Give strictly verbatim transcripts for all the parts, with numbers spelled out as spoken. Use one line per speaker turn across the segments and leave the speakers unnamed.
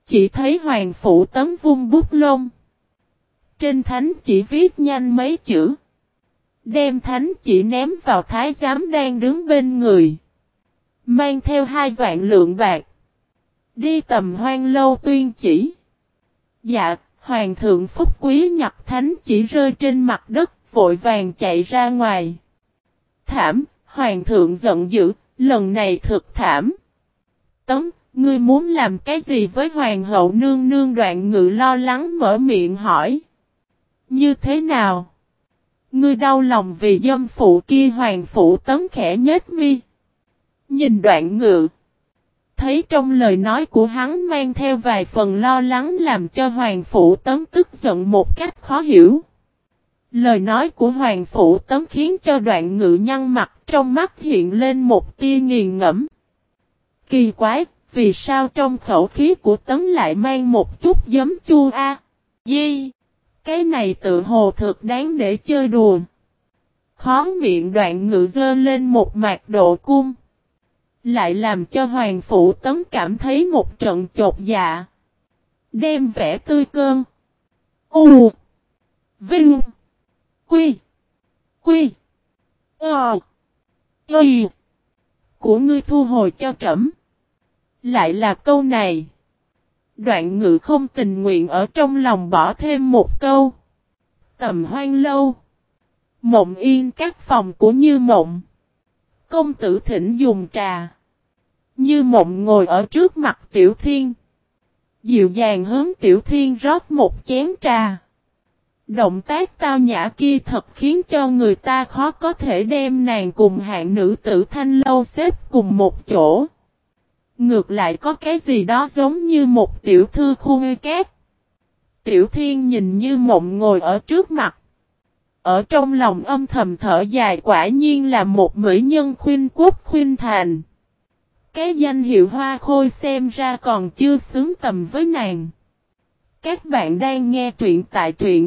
chỉ thấy Hoàng Phủ Tấn vung bút lông. Trên thánh chỉ viết nhanh mấy chữ. Đem thánh chỉ ném vào thái giám đang đứng bên người. Mang theo hai vạn lượng bạc. Đi Tầm Hoan lâu tuyên chỉ. Dạ, Hoàng thượng phúc quý nhặt thánh chỉ rơi trên mặt đất, vội vàng chạy ra ngoài. Thảm, Hoàng thượng giận dữ, lần này thực thảm. Tấn, ngươi muốn làm cái gì với Hoàng hậu nương nương? Đoạn Ngự lo lắng mở miệng hỏi. Như thế nào? Ngươi đau lòng vì dâm phụ kia? Hoàng Phủ Tấn khẽ nhếch mi. Nhìn Đoạn Ngự. Thấy trong lời nói của hắn mang theo vài phần lo lắng làm cho Hoàng Phủ Tấn tức giận một cách khó hiểu. Lời nói của Hoàng Phủ Tấn khiến cho Đoạn Ngự nhăn mặt, trong mắt hiện lên một tia nghiền ngẫm. Kỳ quái, vì sao trong khẩu khí của Tấn lại mang một chút giấm chua a? Di, cái này tự hồ thực đáng để chơi đùa. Khó miệng Đoạn Ngự giơ lên một mạc độ cung. Lại làm cho Hoàng Phủ Tấn cảm thấy một trận chột dạ. Đem vẻ tươi cơn. U. Vinh. Quy. Quy. Ờ. Y. Của ngươi thu hồi cho trẫm. Lại là câu này. Đoạn Ngự không tình nguyện ở trong lòng bỏ thêm một câu. Tầm Hoan lâu. Mộng yên các phòng của Như Mộng. Công tử thỉnh dùng trà. Như Mộng ngồi ở trước mặt Tiểu Thiên. Dịu dàng hướng Tiểu Thiên rót một chén trà. Động tác tao nhã kia thật khiến cho người ta khó có thể đem nàng cùng hạng nữ tử Thanh lâu xếp cùng một chỗ. Ngược lại có cái gì đó giống như một tiểu thư khuê cát. Tiểu Thiên nhìn Như Mộng ngồi ở trước mặt. Ở trong lòng âm thầm thở dài, quả nhiên là một mỹ nhân khuynh quốc khuynh thành. Cái danh hiệu hoa khôi xem ra còn chưa xứng tầm với nàng. Các bạn đang nghe truyện tại truyện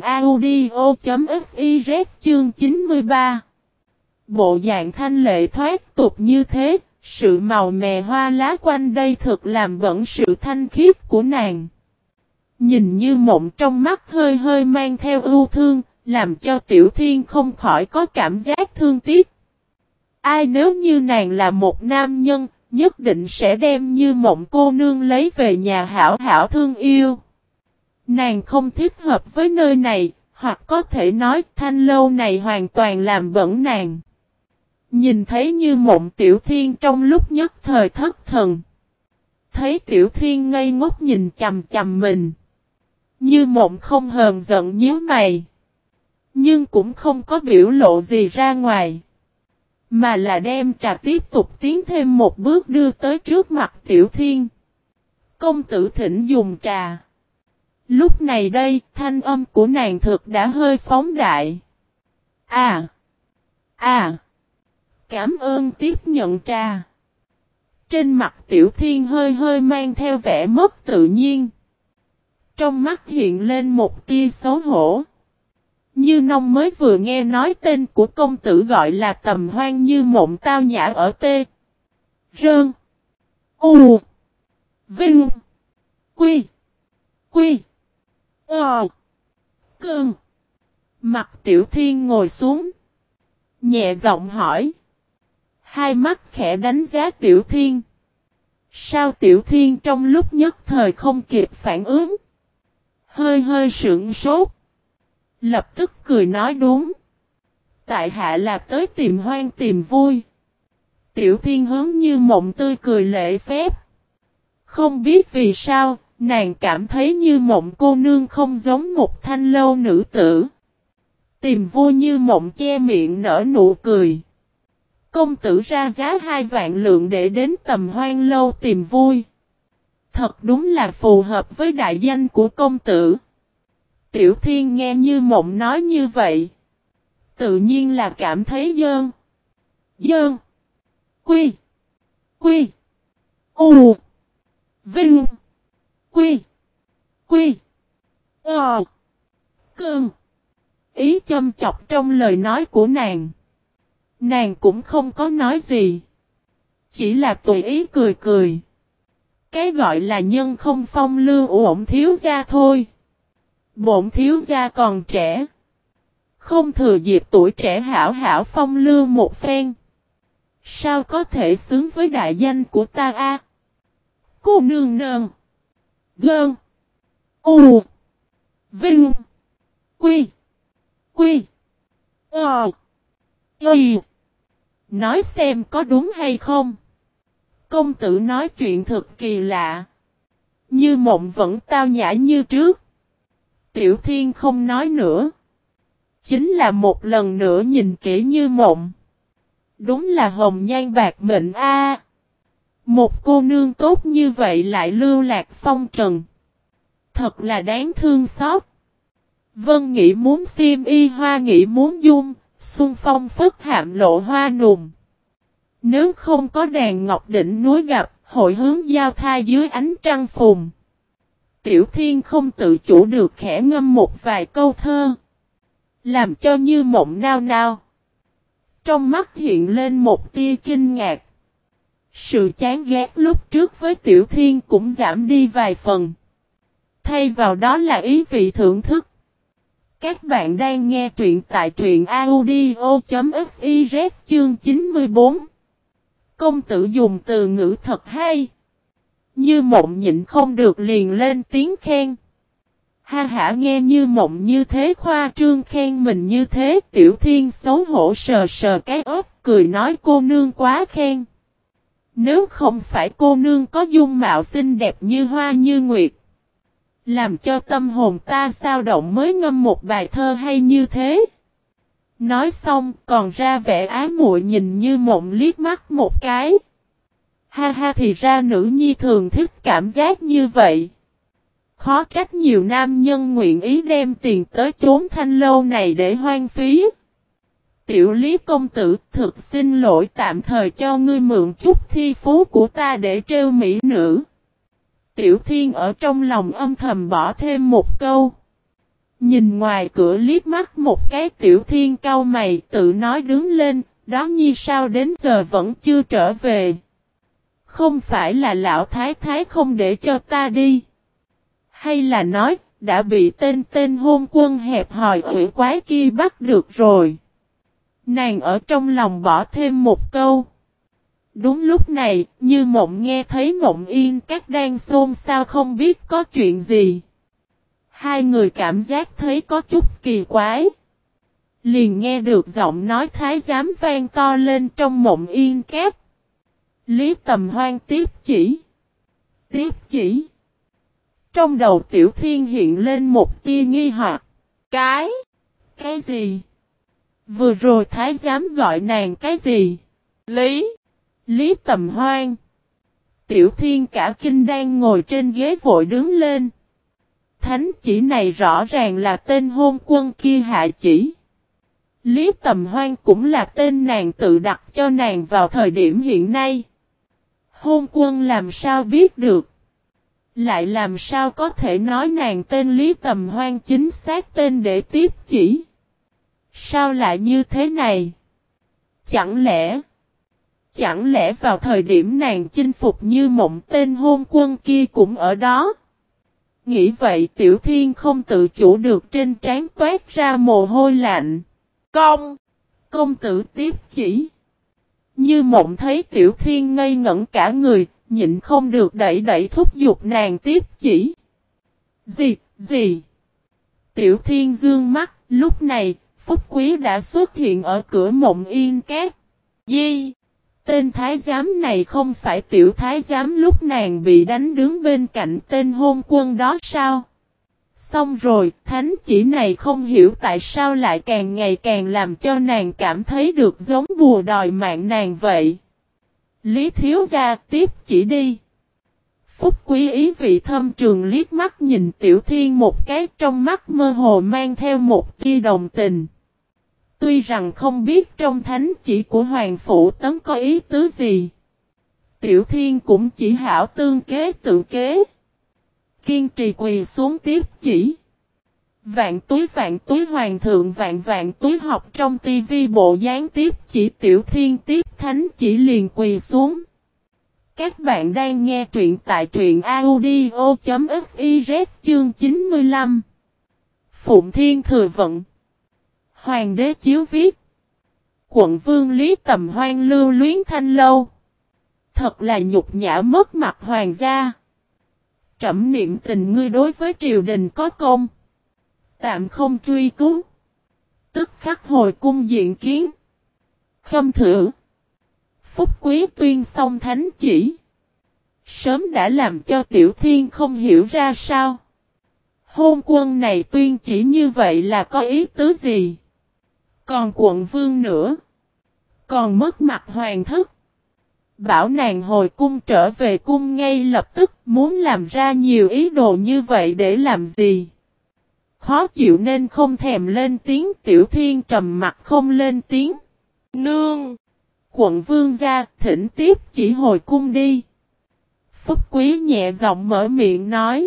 audio.fiz chương chín mươi ba. Bộ dạng thanh lệ thoát tục như thế, sự màu mè hoa lá quanh đây thực làm bẩn sự thanh khiết của nàng. Nhìn Như Mộng trong mắt hơi hơi mang theo ưu thương, làm cho Tiểu Thiên không khỏi có cảm giác thương tiếc. Ai nếu như nàng là một nam nhân, nhất định sẽ đem Như Mộng cô nương lấy về nhà hảo hảo thương yêu. Nàng không thích hợp với nơi này, hoặc có thể nói Thanh lâu này hoàn toàn làm bẩn nàng. Nhìn thấy Như Mộng, Tiểu Thiên trong lúc nhất thời thất thần. Thấy Tiểu Thiên ngây ngốc nhìn chằm chằm mình. Như Mộng không hờn giận nhíu mày. Nhưng cũng không có biểu lộ gì ra ngoài. Mà là đem trà tiếp tục tiến thêm một bước đưa tới trước mặt Tiểu Thiên. Công tử thỉnh dùng trà. Lúc này đây, thanh âm của nàng thực đã hơi phóng đại. À! À! Cảm ơn tiếp nhận trà. Trên mặt Tiểu Thiên hơi hơi mang theo vẻ mất tự nhiên. Trong mắt hiện lên một tia xấu hổ. Như Nông mới vừa nghe nói tên của công tử gọi là Tầm Hoan Như Mộng tao nhã ở T. Rơn. U. Vinh. Quy. Quy. Ờ. Cơn. Mặt Tiểu Thiên ngồi xuống. Nhẹ giọng hỏi. Hai mắt khẽ đánh giá Tiểu Thiên. Sao Tiểu Thiên trong lúc nhất thời không kịp phản ứng. Hơi hơi sững sốt. Lập tức cười nói đúng. Tại hạ là tới tìm Hoan tìm vui. Tiểu Thiên hướng Như Mộng tươi cười lễ phép. Không biết vì sao, nàng cảm thấy Như Mộng cô nương không giống một thanh lâu nữ tử. Tìm vui Như Mộng che miệng nở nụ cười. Công tử ra giá hai vạn lượng để đến Tầm Hoan lâu tìm vui. Thật đúng là phù hợp với đại danh của công tử. Tiểu Thiên nghe Như Mộng nói như vậy. Tự nhiên là cảm thấy dơn. Dơn. Quy. Quy. U. Vinh. Quy. Quy. Ờ. Cơn. Ý châm chọc trong lời nói của nàng. Nàng cũng không có nói gì. Chỉ là tùy ý cười cười. Cái gọi là nhân không phong lưu ổn thiếu gia thôi. Bổn thiếu gia còn trẻ. Không thừa dịp tuổi trẻ hảo hảo phong lưu một phen. Sao có thể xứng với đại danh của ta a? Cô nương nương. Gơn. U. Vinh. Quy. Quy. Ờ. Y. Nói xem có đúng hay không? Công tử nói chuyện thực kỳ lạ. Như Mộng vẫn tao nhã như trước. Tiểu Thiên không nói nữa. Chính là một lần nữa nhìn kỹ Như Mộng. Đúng là hồng nhan bạc mệnh a. Một cô nương tốt như vậy lại lưu lạc phong trần. Thật là đáng thương xót. Vân nghĩ muốn xiêm y hoa nghĩ muốn dung, xuân phong phất hạm lộ hoa nùng. Nếu không có đàn ngọc đỉnh núi gặp, hội hướng giao thai dưới ánh trăng phùng. Tiểu Thiên không tự chủ được khẽ ngâm một vài câu thơ. Làm cho Như Mộng nao nao. Trong mắt hiện lên một tia kinh ngạc. Sự chán ghét lúc trước với Tiểu Thiên cũng giảm đi vài phần. Thay vào đó là ý vị thưởng thức. Các bạn đang nghe truyện tại truyện audio.fiz chương chín mươi bốn. Công tử dùng từ ngữ thật hay. Như Mộng nhịn không được liền lên tiếng khen. Ha hả nghe Như Mộng như thế khoa trương khen mình như thế. Tiểu Thiên xấu hổ sờ sờ cái ớt cười nói cô nương quá khen. Nếu không phải cô nương có dung mạo xinh đẹp như hoa như nguyệt. Làm cho tâm hồn ta sao động mới ngâm một bài thơ hay như thế. Nói xong còn ra vẻ ái muội nhìn Như Mộng liếc mắt một cái. Ha ha thì ra nữ nhi thường thích cảm giác như vậy. Khó trách nhiều nam nhân nguyện ý đem tiền tới chốn thanh lâu này để hoang phí. Tiểu Lý công tử thực xin lỗi tạm thời cho ngươi mượn chút thi phú của ta để trêu mỹ nữ. Tiểu Thiên ở trong lòng âm thầm bỏ thêm một câu. Nhìn ngoài cửa liếc mắt một cái Tiểu Thiên cau mày tự nói đứng lên, đó nhi sao đến giờ vẫn chưa trở về. Không phải là lão thái thái không để cho ta đi. Hay là nói, đã bị tên tên hôn quân hẹp hòi ủy quái kia bắt được rồi. Nàng ở trong lòng bỏ thêm một câu. Đúng lúc này, Như Mộng nghe thấy Mộng Yên Các đang xôn xao không biết có chuyện gì. Hai người cảm giác thấy có chút kỳ quái. Liền nghe được giọng nói thái giám vang to lên trong Mộng Yên Các. Lý Tầm Hoan tiếp chỉ. Tiếp chỉ. Trong đầu Tiểu Thiên hiện lên một tia nghi hoặc. Cái? Cái gì? Vừa rồi thái giám gọi nàng cái gì? Lý? Lý Tầm Hoan. Tiểu Thiên cả kinh đang ngồi trên ghế vội đứng lên. Thánh chỉ này rõ ràng là tên hôn quân kia hạ chỉ. Lý Tầm Hoan cũng là tên nàng tự đặt cho nàng vào thời điểm hiện nay. Hôn quân làm sao biết được? Lại làm sao có thể nói nàng tên Lý Tầm Hoan chính xác tên để tiếp chỉ? Sao lại như thế này? Chẳng lẽ... Chẳng lẽ vào thời điểm nàng chinh phục Như Mộng tên hôn quân kia cũng ở đó? Nghĩ vậy Tiểu Thiên không tự chủ được trên trán toát ra mồ hôi lạnh. Công! Công tử tiếp chỉ. Như Mộng thấy Tiểu Thiên ngây ngẩn cả người, nhịn không được đẩy đẩy thúc giục nàng tiếp chỉ. Gì, gì? Tiểu Thiên dương mắt, lúc này, Phúc Quý đã xuất hiện ở cửa Mộng Yên Các. Di! Tên thái giám này không phải tiểu thái giám lúc nàng bị đánh đứng bên cạnh tên hôn quân đó sao? Xong rồi, thánh chỉ này không hiểu tại sao lại càng ngày càng làm cho nàng cảm thấy được giống bùa đòi mạng nàng vậy. Lý thiếu gia tiếp chỉ đi. Phúc Quý ý vị thâm trường liếc mắt nhìn Tiểu Thiên một cái trong mắt mơ hồ mang theo một tia đồng tình. Tuy rằng không biết trong thánh chỉ của Hoàng Phủ Tấn có ý tứ gì. Tiểu Thiên cũng chỉ hảo tương kế tự kế. Kiên trì quỳ xuống tiếp chỉ. Vạn túi vạn túi hoàng thượng vạn vạn túi học trong tivi bộ gián tiếp chỉ Tiểu Thiên tiếp thánh chỉ liền quỳ xuống. Các bạn đang nghe truyện tại truyện audio.fiz chương chín mươi lăm. Phụng Thiên Thừa Vận. Hoàng đế chiếu viết. Quận vương Lý Tầm Hoan lưu luyến thanh lâu. Thật là nhục nhã mất mặt hoàng gia. Trẫm niệm tình ngươi đối với triều đình có công. Tạm không truy cứu. Tức khắc hồi cung diện kiến. Khâm thử. Phúc Quý tuyên xong thánh chỉ. Sớm đã làm cho Tiểu Thiên không hiểu ra sao. Hôn quân này tuyên chỉ như vậy là có ý tứ gì? Còn quận vương nữa. Còn mất mặt hoàng thất. Bảo nàng hồi cung trở về cung ngay lập tức, muốn làm ra nhiều ý đồ như vậy để làm gì? Khó chịu nên không thèm lên tiếng. Tiểu Thiên trầm mặt không lên tiếng. Nương! Quận vương gia, thỉnh tiếp chỉ hồi cung đi. Phúc Quý nhẹ giọng mở miệng nói.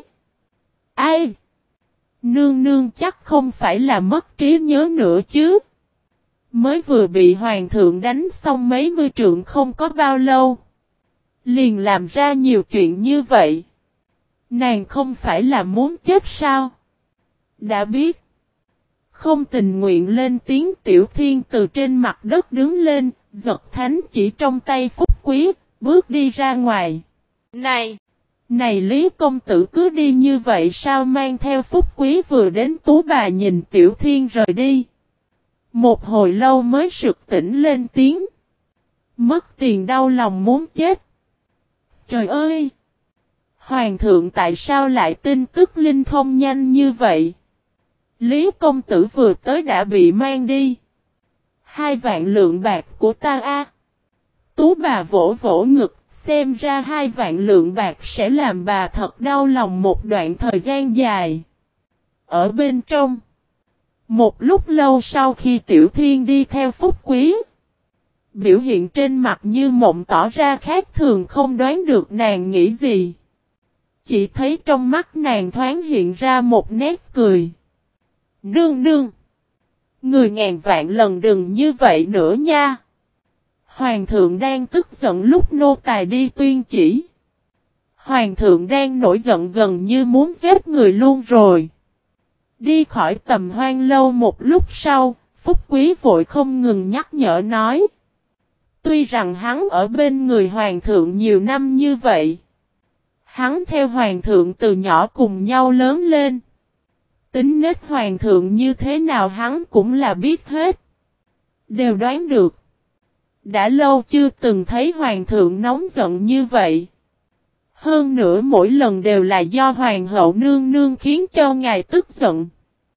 Ai? Nương nương chắc không phải là mất trí nhớ nữa chứ. Mới vừa bị hoàng thượng đánh xong mấy mươi trượng không có bao lâu. Liền làm ra nhiều chuyện như vậy. Nàng không phải là muốn chết sao? Đã biết. Không tình nguyện lên tiếng. Tiểu Thiên từ trên mặt đất đứng lên, giật thánh chỉ trong tay Phúc Quý, bước đi ra ngoài. Này! Này Lý công tử cứ đi như vậy sao? Mang theo Phúc Quý vừa đến Tú bà nhìn Tiểu Thiên rời đi. Một hồi lâu mới sực tỉnh lên tiếng. Mất tiền đau lòng muốn chết. Trời ơi! Hoàng thượng tại sao lại tin tức linh thông nhanh như vậy? Lý công tử vừa tới đã bị mang đi. Hai vạn lượng bạc của ta a. Tú bà vỗ vỗ ngực, xem ra hai vạn lượng bạc sẽ làm bà thật đau lòng một đoạn thời gian dài. Ở bên trong, một lúc lâu sau khi Tiểu Thiên đi theo Phúc Quý, biểu hiện trên mặt như mộng tỏ ra khác thường, không đoán được nàng nghĩ gì. Chỉ thấy trong mắt nàng thoáng hiện ra một nét cười. Nương nương! Người ngàn vạn lần đừng như vậy nữa nha. Hoàng thượng đang tức giận lúc nô tài đi tuyên chỉ. Hoàng thượng đang nổi giận gần như muốn giết người luôn rồi. Đi khỏi Tầm Hoan lâu một lúc sau, Phúc Quý vội không ngừng nhắc nhở nói. Tuy rằng hắn ở bên người hoàng thượng nhiều năm như vậy. Hắn theo hoàng thượng từ nhỏ cùng nhau lớn lên. Tính nết hoàng thượng như thế nào hắn cũng là biết hết. Đều đoán được. Đã lâu chưa từng thấy hoàng thượng nóng giận như vậy. Hơn nữa mỗi lần đều là do hoàng hậu nương nương khiến cho ngài tức giận.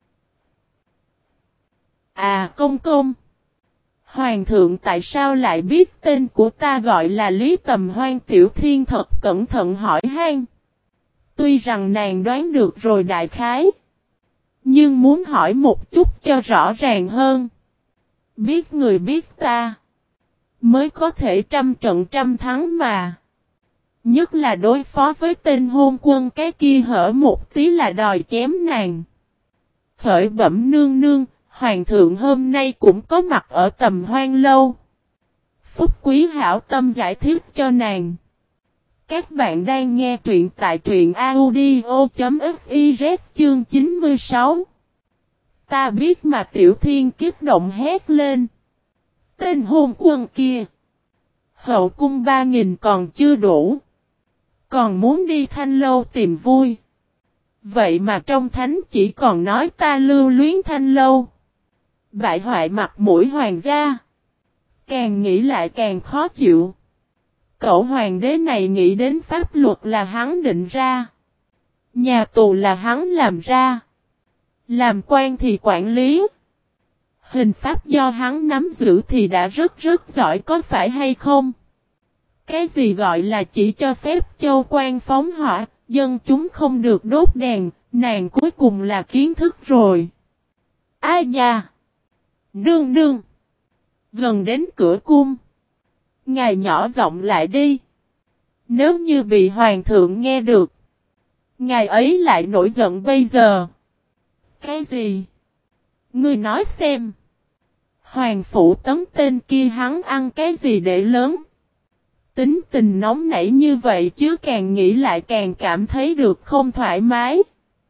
À công công. Hoàng thượng tại sao lại biết tên của ta gọi là Lý Tầm Hoan? Tiểu Thiên thật cẩn thận hỏi han. Tuy rằng nàng đoán được rồi đại khái. Nhưng muốn hỏi một chút cho rõ ràng hơn. Biết người biết ta. Mới có thể trăm trận trăm thắng mà. Nhất là đối phó với tên hôn quân cái kia hở một tí là đòi chém nàng. Khởi bẩm nương nương, hoàng thượng hôm nay cũng có mặt ở Tầm Hoan lâu. Phúc Quý hảo tâm giải thích cho nàng. Các bạn đang nghe truyện tại truyện audio.fiz chương chín mươi sáu. Ta biết mà. Tiểu Thiên kích động hét lên. Tên hôn quân kia. Hậu cung ba nghìn còn chưa đủ. Còn muốn đi thanh lâu tìm vui. Vậy mà trong thánh chỉ còn nói ta lưu luyến thanh lâu. Bại hoại mặt mũi hoàng gia. Càng nghĩ lại càng khó chịu. Cậu hoàng đế này nghĩ đến pháp luật là hắn định ra. Nhà tù là hắn làm ra. Làm quan thì quản lý. Hình pháp do hắn nắm giữ thì đã rất rất giỏi, có phải hay không? Cái gì gọi là chỉ cho phép châu quan phóng hỏa, dân chúng không được đốt đèn, nàng cuối cùng là kiến thức rồi. Ai nha? Nương nương! Gần đến cửa cung. Ngài nhỏ giọng lại đi. Nếu như bị hoàng thượng nghe được. Ngài ấy lại nổi giận bây giờ. Cái gì? Ngươi nói xem. Hoàng phủ Tấn tên kia hắn ăn cái gì để lớn? tính tình nóng nảy như vậy chứ càng nghĩ lại càng cảm thấy được không thoải mái.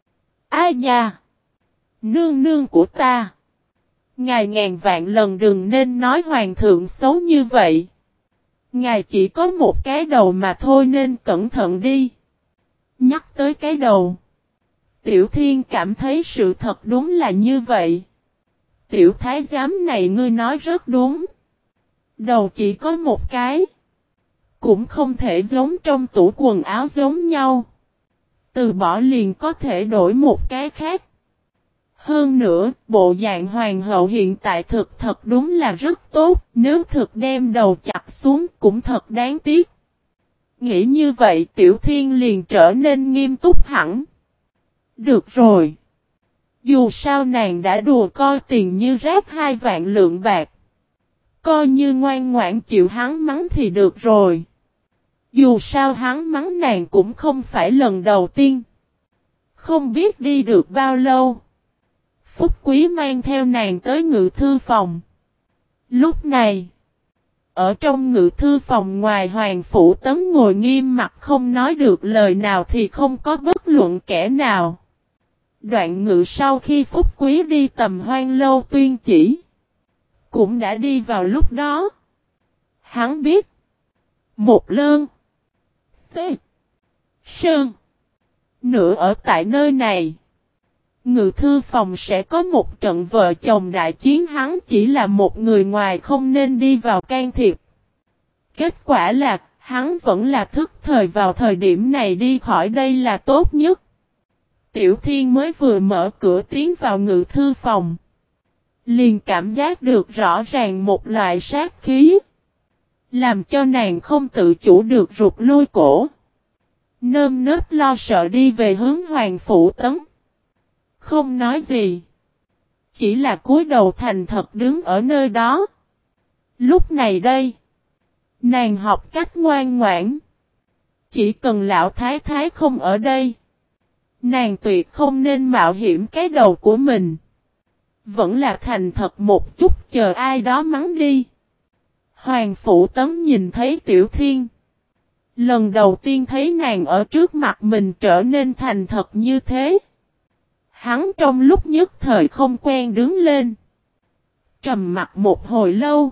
Ai nha! Nương nương của ta! Ngài ngàn vạn lần đừng nên nói hoàng thượng xấu như vậy. Ngài chỉ có một cái đầu mà thôi nên cẩn thận đi. Nhắc tới cái đầu. Tiểu Thiên cảm thấy sự thật đúng là như vậy. Tiểu thái giám này ngươi nói rất đúng. Đầu chỉ có một cái. Cũng không thể giống trong tủ quần áo giống nhau. Từ bỏ liền có thể đổi một cái khác. Hơn nữa, bộ dạng hoàng hậu hiện tại thực thật đúng là rất tốt. Nếu thực đem đầu chặt xuống cũng thật đáng tiếc. Nghĩ như vậy Tiểu Thiên liền trở nên nghiêm túc hẳn. Được rồi. Dù sao nàng đã đùa coi tiền như rác hai vạn lượng bạc. Coi như ngoan ngoãn chịu hắn mắng thì được rồi. Dù sao hắn mắng nàng cũng không phải lần đầu tiên. Không biết đi được bao lâu. Phúc Quý mang theo nàng tới ngự thư phòng. Lúc này, ở trong ngự thư phòng ngoài Hoàng Phủ Tấn ngồi nghiêm mặt không nói được lời nào thì không có bất luận kẻ nào. Đoạn ngự sau khi Phúc Quý đi tầm Hoang Lâu tuyên chỉ, cũng đã đi vào lúc đó. Hắn biết, một lơn, tê, sơn, nữa ở tại nơi này. Ngự thư phòng sẽ có một trận vợ chồng đại chiến, hắn chỉ là một người ngoài không nên đi vào can thiệp. Kết quả là, hắn vẫn là thức thời vào thời điểm này đi khỏi đây là tốt nhất. Tiểu Thiên mới vừa mở cửa tiến vào ngự thư phòng. Liền cảm giác được rõ ràng một loại sát khí. Làm cho nàng không tự chủ được rụt lui cổ. Nơm nớp lo sợ đi về hướng Hoàng Phủ Tấn. Không nói gì. Chỉ là cúi đầu thành thật đứng ở nơi đó. Lúc này đây. Nàng học cách ngoan ngoãn. Chỉ cần lão thái thái không ở đây. Nàng tuyệt không nên mạo hiểm cái đầu của mình. Vẫn là thành thật một chút chờ ai đó mắng đi. Hoàng Phủ Tấn nhìn thấy Tiểu Thiên. Lần đầu tiên thấy nàng ở trước mặt mình trở nên thành thật như thế. Hắn trong lúc nhất thời không quen đứng lên. Trầm mặt một hồi lâu.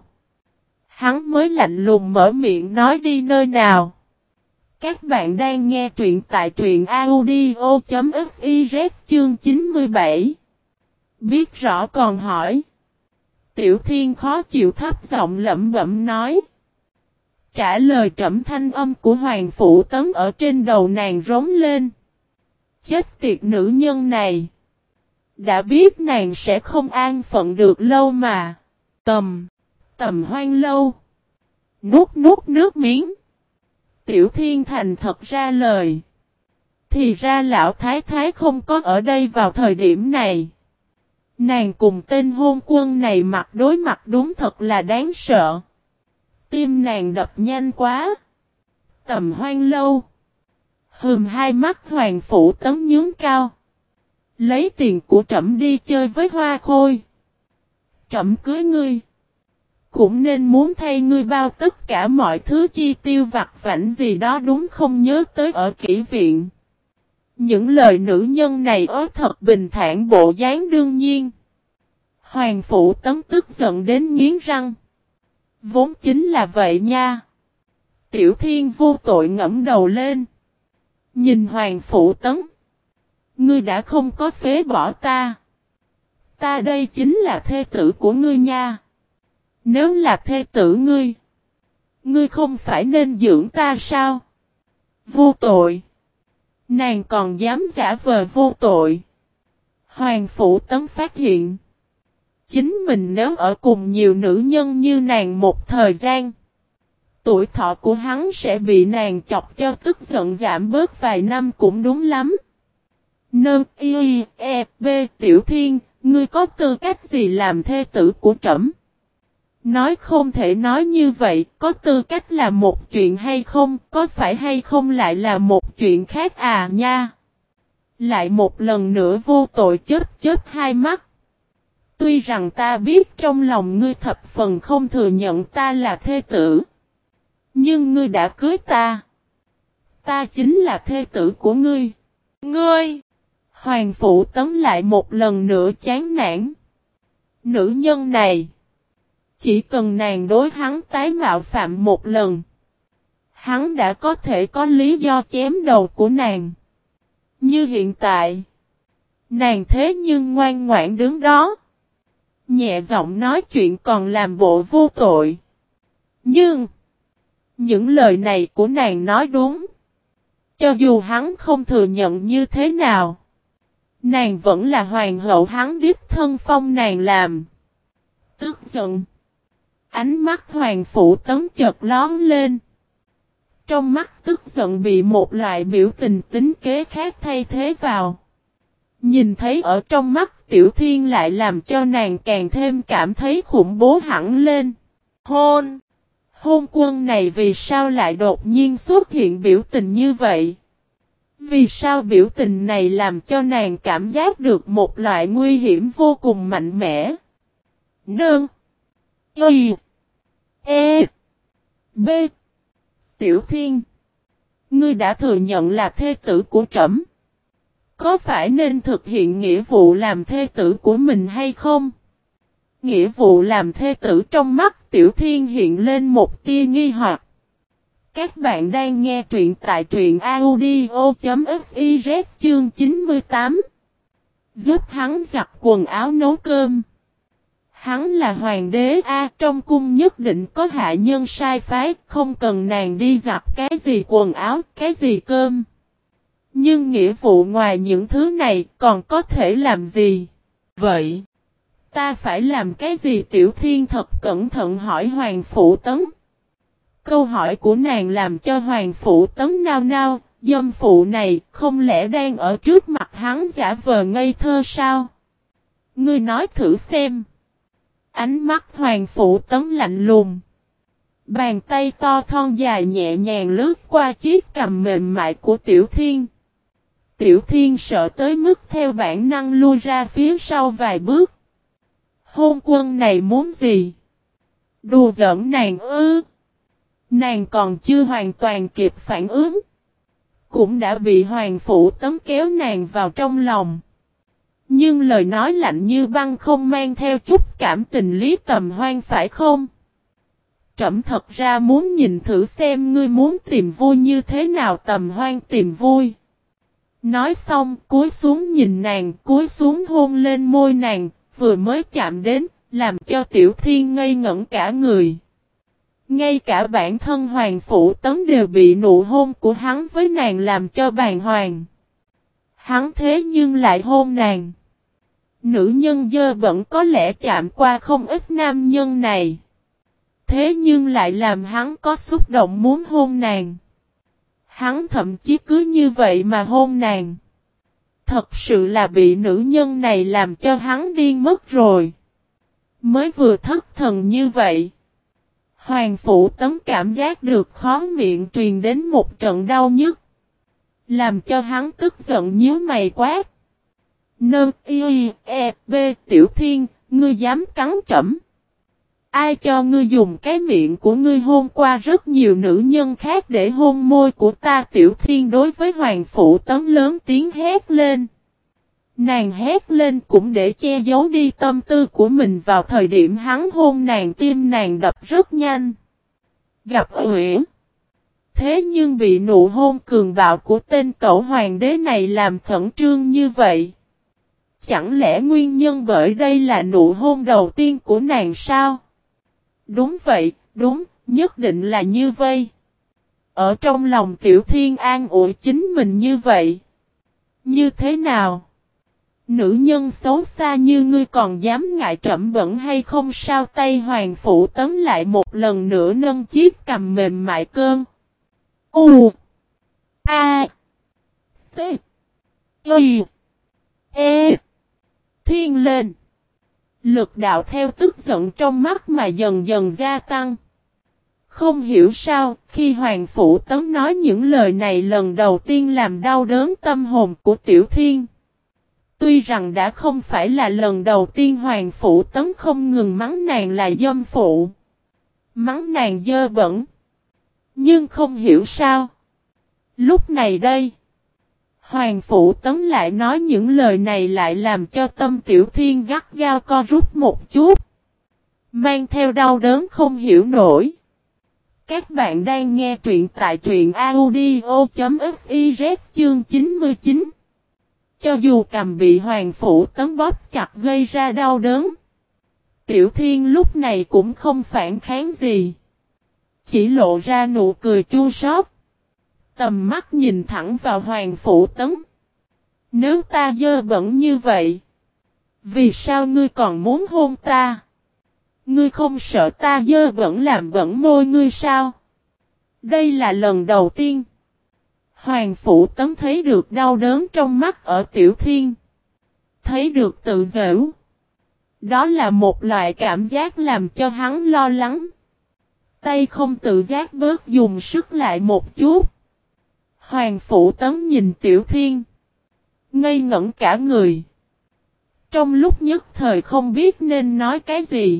Hắn mới lạnh lùng mở miệng nói đi nơi nào. Các bạn đang nghe truyện tại truyện audio chấm fiz chương chín mươi bảy. Biết rõ còn hỏi. Tiểu Thiên khó chịu thấp giọng lẩm bẩm nói. Trả lời trầm thanh âm của Hoàng Phủ Tấn ở trên đầu nàng rống lên. Chết tiệt nữ nhân này. Đã biết nàng sẽ không an phận được lâu mà. Tầm. Tầm Hoang Lâu. Nuốt nuốt nước miếng. Tiểu Thiên thành thật ra lời. Thì ra lão thái thái không có ở đây vào thời điểm này. Nàng cùng tên hôn quân này mặt đối mặt đúng thật là đáng sợ. Tim nàng đập nhanh quá. Tầm Hoang Lâu. Hừm, hai mắt Hoàng Phủ Tấn nhướng cao. Lấy tiền của trẫm đi chơi với Hoa Khôi. Trẫm cưới ngươi. Cũng nên muốn thay ngươi bao tất cả mọi thứ chi tiêu vặt vãnh gì đó đúng không, nhớ tới ở kỹ viện. Những lời nữ nhân này ó thật bình thản bộ dáng đương nhiên. Hoàng Phủ Tấn tức giận đến nghiến răng. Vốn chính là vậy nha. Tiểu Thiên vô tội ngẫm đầu lên. Nhìn Hoàng Phủ Tấn. Ngươi đã không có phế bỏ ta. Ta đây chính là thê tử của ngươi nha. Nếu là thê tử ngươi. Ngươi không phải nên dưỡng ta sao? Vô tội. Nàng còn dám giả vờ vô tội. Hoàng Phủ Tấn phát hiện. Chính mình nếu ở cùng nhiều nữ nhân như nàng một thời gian. Tuổi thọ của hắn sẽ bị nàng chọc cho tức giận giảm bớt vài năm cũng đúng lắm. Nơ y e b Tiểu Thiên, ngươi có tư cách gì làm thê tử của trẫm? Nói không thể nói như vậy, có tư cách là một chuyện hay không, có phải hay không lại là một chuyện khác à nha. Lại một lần nữa vô tội chớp chớp hai mắt. Tuy rằng ta biết trong lòng ngươi thập phần không thừa nhận ta là thê tử. Nhưng ngươi đã cưới ta. Ta chính là thê tử của ngươi. Ngươi! Hoàng Phụ Tấn lại một lần nữa chán nản. Nữ nhân này. Chỉ cần nàng đối hắn tái mạo phạm một lần. Hắn đã có thể có lý do chém đầu của nàng. Như hiện tại. Nàng thế nhưng ngoan ngoãn đứng đó. Nhẹ giọng nói chuyện còn làm bộ vô tội. Nhưng. Những lời này của nàng nói đúng. Cho dù hắn không thừa nhận như thế nào. Nàng vẫn là hoàng hậu hắn đích thân phong nàng làm. Tức giận. Ánh mắt Hoàng Phụ Tấn chợt lóm lên. Trong mắt tức giận bị một loại biểu tình tính kế khác thay thế vào. Nhìn thấy ở trong mắt Tiểu Thiên lại làm cho nàng càng thêm cảm thấy khủng bố hẳn lên. Hôn! Hôn quân này vì sao lại đột nhiên xuất hiện biểu tình như vậy? Vì sao biểu tình này làm cho nàng cảm giác được một loại nguy hiểm vô cùng mạnh mẽ? Nương! Y! E! B! Tiểu Thiên! Ngươi đã thừa nhận là thê tử của trẫm. Có phải nên thực hiện nghĩa vụ làm thê tử của mình hay không? Nghĩa vụ làm thê tử trong mắt Tiểu Thiên hiện lên một tia nghi hoặc. Các bạn đang nghe truyện tại truyện audio.fiz chương chín mươi tám. Giúp hắn giặt quần áo nấu cơm. Hắn là hoàng đế A, trong cung nhất định có hạ nhân sai phái, không cần nàng đi giặt cái gì quần áo, cái gì cơm. Nhưng nghĩa vụ ngoài những thứ này còn có thể làm gì? Vậy, ta phải làm cái gì? Tiểu Thiên thật cẩn thận hỏi Hoàng Phụ Tấn. Câu hỏi của nàng làm cho Hoàng Phụ Tấn nao nao, dâm phụ này không lẽ đang ở trước mặt hắn giả vờ ngây thơ sao? Ngươi nói thử xem. Ánh mắt Hoàng Phụ Tấn lạnh lùng. Bàn tay to thon dài nhẹ nhàng lướt qua chiếc cằm mềm mại của Tiểu Thiên. Tiểu Thiên sợ tới mức theo bản năng lui ra phía sau vài bước. Hôn quân này muốn gì? Đùa giỡn nàng ư? Nàng còn chưa hoàn toàn kịp phản ứng. Cũng đã bị Hoàng Phụ Tấn kéo nàng vào trong lòng. Nhưng lời nói lạnh như băng không mang theo chút cảm tình lý tầm hoan phải không? Trẫm thật ra muốn nhìn thử xem ngươi muốn tìm vui như thế nào. Tầm hoan tìm vui. Nói xong cúi xuống nhìn nàng, cúi xuống hôn lên môi nàng, vừa mới chạm đến, làm cho Tiểu Thiên ngây ngẩn cả người. Ngay cả bản thân Hoàng Phụ Tấn đều bị nụ hôn của hắn với nàng làm cho bàng hoàng. Hắn thế nhưng lại hôn nàng. Nữ nhân dơ bẩn có lẽ chạm qua không ít nam nhân này. Thế nhưng lại làm hắn có xúc động muốn hôn nàng. Hắn thậm chí cứ như vậy mà hôn nàng. Thật sự là bị nữ nhân này làm cho hắn điên mất rồi. Mới vừa thất thần như vậy. Hoàng Phụ Tấn cảm giác được khó miệng truyền đến một trận đau nhức. Làm cho hắn tức giận nhíu mày quát. Nơ y e b Tiểu Thiên, ngươi dám cắn trẫm? Ai cho ngươi dùng cái miệng của ngươi hôn qua rất nhiều nữ nhân khác để hôn môi của ta? Tiểu Thiên đối với Hoàng Phụ Tấn lớn tiếng hét lên. Nàng hét lên cũng để che giấu đi tâm tư của mình. Vào thời điểm hắn hôn nàng, tim nàng đập rất nhanh. Gặp uyển. Thế nhưng bị nụ hôn cường bạo của tên cẩu hoàng đế này làm khẩn trương như vậy. Chẳng lẽ nguyên nhân bởi đây là nụ hôn đầu tiên của nàng sao? Đúng vậy, đúng, nhất định là như vậy. Ở trong lòng Tiểu Thiên an ủi chính mình như vậy. Như thế nào? Nữ nhân xấu xa như ngươi còn dám ngại trẫm bẩn hay không sao? Tay Hoàng Phụ Tấn lại một lần nữa nâng chiếc cằm mềm mại cơn. U A T Y E Thiên lên. Lực đạo theo tức giận trong mắt mà dần dần gia tăng. Không hiểu sao, khi Hoàng Phụ Tấn nói những lời này lần đầu tiên làm đau đớn tâm hồn của Tiểu Thiên. Tuy rằng đã không phải là lần đầu tiên Hoàng Phụ Tấn không ngừng mắng nàng là dâm phụ. Mắng nàng dơ bẩn. Nhưng không hiểu sao. Lúc này đây. Hoàng Phủ Tấn lại nói những lời này lại làm cho tâm Tiểu Thiên gắt gao co rút một chút. Mang theo đau đớn không hiểu nổi. Các bạn đang nghe truyện tại truyện audio.fiz chương chín mươi chín. Cho dù cầm bị Hoàng Phủ Tấn bóp chặt gây ra đau đớn. Tiểu Thiên lúc này cũng không phản kháng gì. Chỉ lộ ra nụ cười chua xót. Tầm mắt nhìn thẳng vào Hoàng Phủ Tấn. Nếu ta dơ bẩn như vậy. Vì sao ngươi còn muốn hôn ta? Ngươi không sợ ta dơ bẩn làm bẩn môi ngươi sao? Đây là lần đầu tiên. Hoàng Phủ Tấn thấy được đau đớn trong mắt ở Tiểu Thiên. Thấy được tự giễu. Đó là một loại cảm giác làm cho hắn lo lắng. Tay không tự giác bớt dùng sức lại một chút. Hoàng Phủ Tấn nhìn Tiểu Thiên. Ngây ngẩn cả người. Trong lúc nhất thời không biết nên nói cái gì.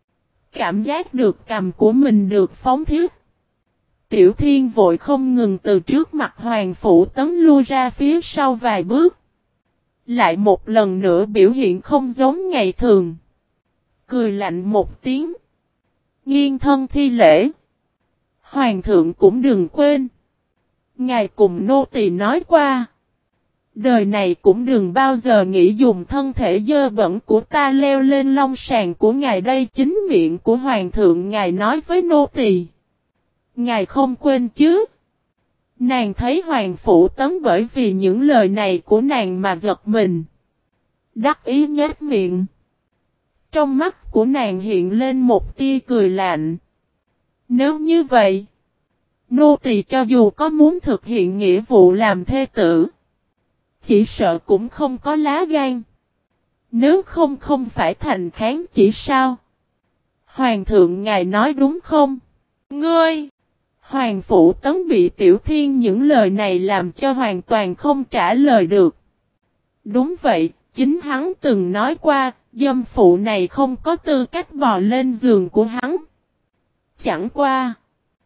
Cảm giác được cầm của mình được phóng thiết. Tiểu Thiên vội không ngừng từ trước mặt Hoàng Phủ Tấn lui ra phía sau vài bước. Lại một lần nữa biểu hiện không giống ngày thường. Cười lạnh một tiếng. Nghiêng thân thi lễ. Hoàng thượng cũng đừng quên. Ngài cùng nô tỳ nói qua. Đời này cũng đừng bao giờ nghĩ dùng thân thể dơ bẩn của ta leo lên long sàng của ngài, đây chính miệng của hoàng thượng ngài nói với nô tỳ. Ngài không quên chứ? Nàng thấy Hoàng Phủ Tấn bởi vì những lời này của nàng mà giật mình. Đắc ý nhếch miệng. Trong mắt của nàng hiện lên một tia cười lạnh. Nếu như vậy, nô tỳ cho dù có muốn thực hiện nghĩa vụ làm thê tử, chỉ sợ cũng không có lá gan. Nếu không không phải thành kháng chỉ sao? Hoàng thượng ngài nói đúng không? Ngươi! Hoàng Phủ Tấn bị Tiểu Thiên những lời này làm cho hoàn toàn không trả lời được. Đúng vậy, chính hắn từng nói qua, dâm phụ này không có tư cách bò lên giường của hắn. Chẳng qua.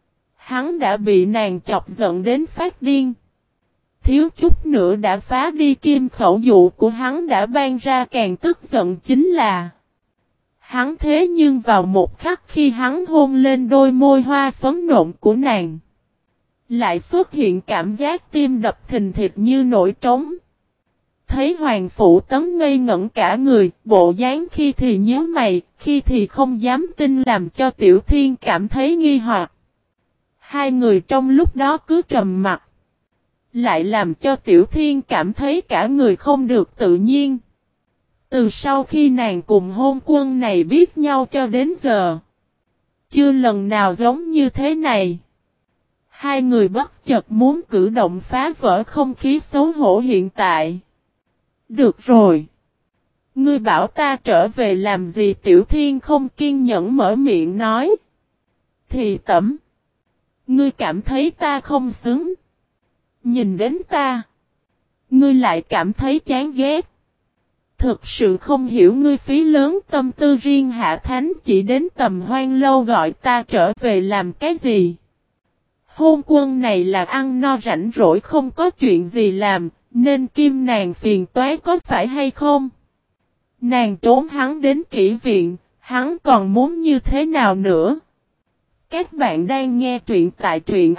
Hắn đã bị nàng chọc giận đến phát điên. Thiếu chút nữa đã phá đi kim khẩu dụ của hắn đã ban ra, càng tức giận chính là. Hắn thế nhưng vào một khắc khi hắn hôn lên đôi môi hoa phấn nộn của nàng. Lại xuất hiện cảm giác tim đập thình thịch như nổi trống. Thấy Hoàng Phủ Tấn ngây ngẩn cả người, bộ dáng khi thì nhíu mày, khi thì không dám tin làm cho Tiểu Thiên cảm thấy nghi hoặc. Hai người trong lúc đó cứ trầm mặc. Lại làm cho Tiểu Thiên cảm thấy cả người không được tự nhiên. Từ sau khi nàng cùng hôn quân này biết nhau cho đến giờ. Chưa lần nào giống như thế này. Hai người bất chợt muốn cử động phá vỡ không khí xấu hổ hiện tại. Được rồi. Ngươi bảo ta trở về làm gì? Tiểu Thiên không kiên nhẫn mở miệng nói. Thì tẩm. Ngươi cảm thấy ta không xứng. Nhìn đến ta. Ngươi lại cảm thấy chán ghét. Thực sự không hiểu ngươi phí lớn tâm tư riêng hạ thánh chỉ đến tầm hoang lâu gọi ta trở về làm cái gì. Hôn quân này là ăn no rảnh rỗi không có chuyện gì làm, nên kim nàng phiền toái có phải hay không? Nàng trốn hắn đến kỹ viện, hắn còn muốn như thế nào nữa? Các bạn đang nghe truyện tại truyện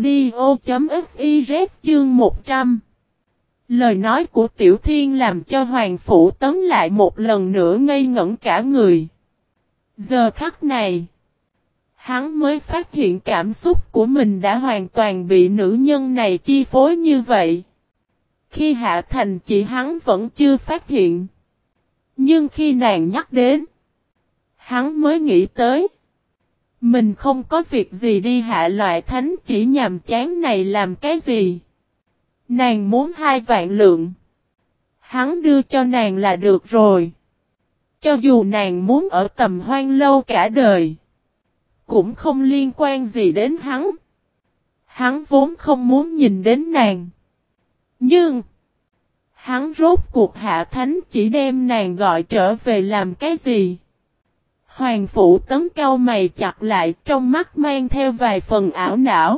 audio.fiz chương một trăm. Lời nói của Tiểu Thiên làm cho Hoàng Phủ Tấn lại một lần nữa ngây ngẩn cả người. Giờ khắc này, hắn mới phát hiện cảm xúc của mình đã hoàn toàn bị nữ nhân này chi phối như vậy. Khi hạ thành chỉ hắn vẫn chưa phát hiện. Nhưng khi nàng nhắc đến, hắn mới nghĩ tới. Mình không có việc gì đi hạ loại thánh chỉ nhàm chán này làm cái gì. Nàng muốn hai vạn lượng. Hắn đưa cho nàng là được rồi. Cho dù nàng muốn ở tầm hoang lâu cả đời. Cũng không liên quan gì đến hắn. Hắn vốn không muốn nhìn đến nàng. Nhưng. Hắn rốt cuộc hạ thánh chỉ đem nàng gọi trở về làm cái gì. Hoàng Phủ Tấn cau mày chặt lại, trong mắt mang theo vài phần ảo não.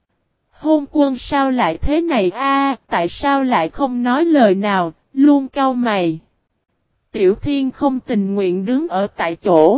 Hôn quân sao lại thế này a? Tại sao lại không nói lời nào, luôn cau mày. Tiểu Thiên không tình nguyện đứng ở tại chỗ.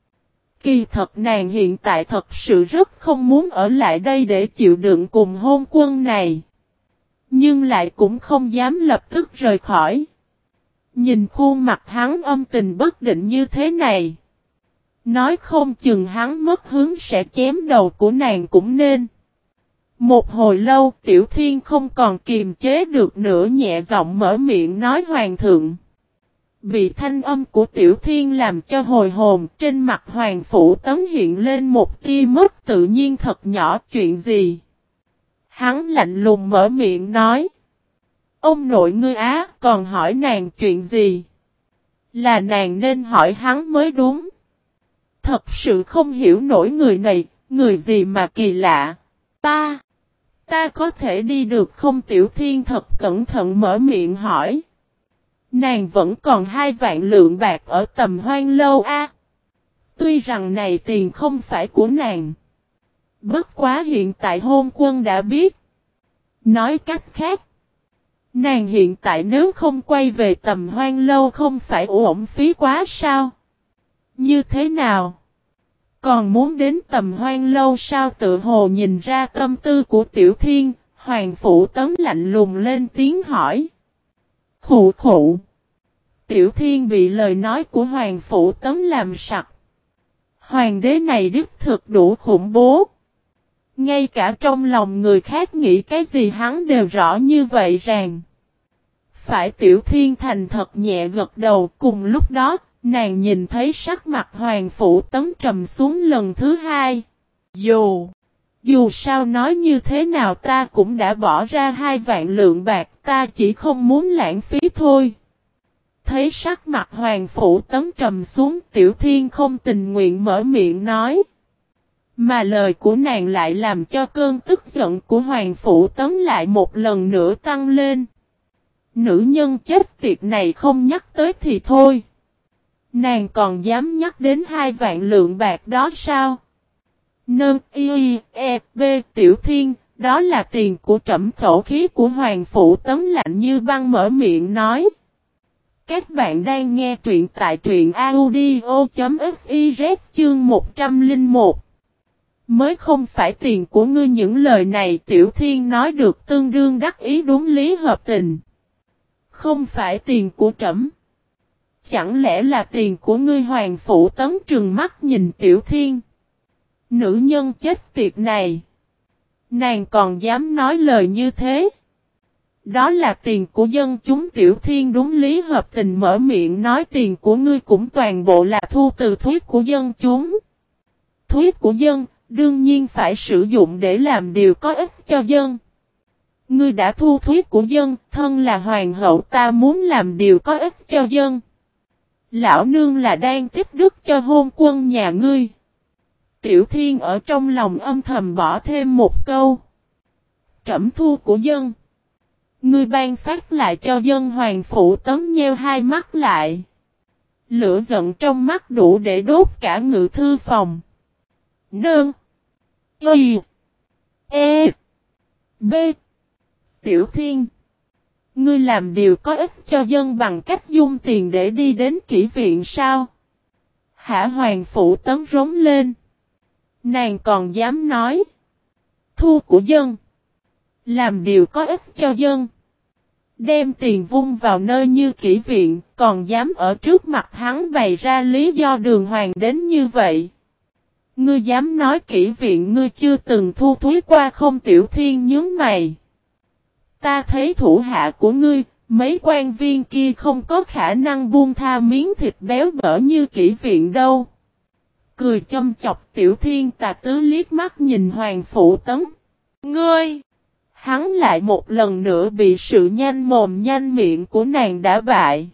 Kỳ thật nàng hiện tại thật sự rất không muốn ở lại đây để chịu đựng cùng hôn quân này. Nhưng lại cũng không dám lập tức rời khỏi. Nhìn khuôn mặt hắn âm tình bất định như thế này. Nói không chừng hắn mất hướng sẽ chém đầu của nàng cũng nên. Một hồi lâu Tiểu Thiên không còn kiềm chế được nữa, nhẹ giọng mở miệng nói Hoàng thượng. Bị thanh âm của Tiểu Thiên làm cho hồi hồn, trên mặt Hoàng Phủ Tấn hiện lên một tia mất tự nhiên thật nhỏ. Chuyện gì? Hắn lạnh lùng mở miệng nói. Ông nội ngươi á, còn hỏi nàng chuyện gì? Là nàng nên hỏi hắn mới đúng. Thật sự không hiểu nổi người này, người gì mà kỳ lạ. Ta, ta có thể đi được không? Tiểu Thiên thật cẩn thận mở miệng hỏi. Nàng vẫn còn hai vạn lượng bạc ở Tầm Hoang Lâu a. Tuy rằng này tiền không phải của nàng. Bất quá hiện tại hôn quân đã biết. Nói cách khác. Nàng hiện tại nếu không quay về Tầm Hoang Lâu không phải uổng phí quá sao? Như thế nào? Còn muốn đến Tầm Hoang Lâu sao? Tự hồ nhìn ra tâm tư của Tiểu Thiên, Hoàng Phủ Tấn lạnh lùng lên tiếng hỏi. Khụ khụ. Tiểu Thiên bị lời nói của Hoàng Phủ Tấn làm sặc. Hoàng đế này đích thực đủ khủng bố. Ngay cả trong lòng người khác nghĩ cái gì hắn đều rõ như vậy ràng. Phải. Tiểu Thiên thành thật nhẹ gật đầu. Cùng lúc đó, nàng nhìn thấy sắc mặt Hoàng Phủ Tấn trầm xuống lần thứ hai. Dù, dù sao nói như thế nào ta cũng đã bỏ ra hai vạn lượng bạc, ta chỉ không muốn lãng phí thôi. Thấy sắc mặt Hoàng Phủ Tấn trầm xuống, Tiểu Thiên không tình nguyện mở miệng nói. Mà lời của nàng lại làm cho cơn tức giận của Hoàng Phủ Tấn lại một lần nữa tăng lên. Nữ nhân chết tiệt này không nhắc tới thì thôi. Nàng còn dám nhắc đến hai vạn lượng bạc đó sao? Nâng y e b Tiểu Thiên, đó là tiền của trẫm. Khẩu khí của Hoàng Phủ Tấn lạnh như băng mở miệng nói. Các bạn đang nghe truyện tại truyện audio.fiz chương một trăm lẻ một. Mới không phải tiền của ngươi. Những lời này Tiểu Thiên nói được tương đương đắc ý, đúng lý hợp tình. Không phải tiền của trẫm. Chẳng lẽ là tiền của ngươi? Hoàng Phủ Tấn trừng mắt nhìn Tiểu Thiên. Nữ nhân chết tiệt này. Nàng còn dám nói lời như thế. Đó là tiền của dân chúng. Tiểu Thiên đúng lý hợp tình mở miệng nói tiền của ngươi cũng toàn bộ là thu từ thuế của dân chúng. Thuế của dân, đương nhiên phải sử dụng để làm điều có ích cho dân. Ngươi đã thu thuế của dân, thân là hoàng hậu ta muốn làm điều có ích cho dân. Lão nương là đang tiếp đức cho hôn quân nhà ngươi. Tiểu Thiên ở trong lòng âm thầm bỏ thêm một câu. Trẫm thu của dân. Ngươi ban phát lại cho dân. Hoàng Phủ Tấn nheo hai mắt lại. Lửa giận trong mắt đủ để đốt cả ngự thư phòng. Nương. Y. E. B. Tiểu Thiên. Ngươi làm điều có ích cho dân bằng cách dung tiền để đi đến kỹ viện sao? Hả? Hoàng Phủ Tấn rống lên. Nàng còn dám nói. Thu của dân. Làm điều có ích cho dân. Đem tiền vung vào nơi như kỹ viện, còn dám ở trước mặt hắn bày ra lý do đường hoàng đến như vậy. Ngươi dám nói kỹ viện ngươi chưa từng thu thuế qua không? Tiểu Thiên nhướng mày. Ta thấy thủ hạ của ngươi, mấy quan viên kia không có khả năng buông tha miếng thịt béo bở như kỹ viện đâu. Cười châm chọc. Tiểu Thiên tà tứ liếc mắt nhìn Hoàng Phủ Tấn. Ngươi! Hắn lại một lần nữa bị sự nhanh mồm nhanh miệng của nàng đả bại.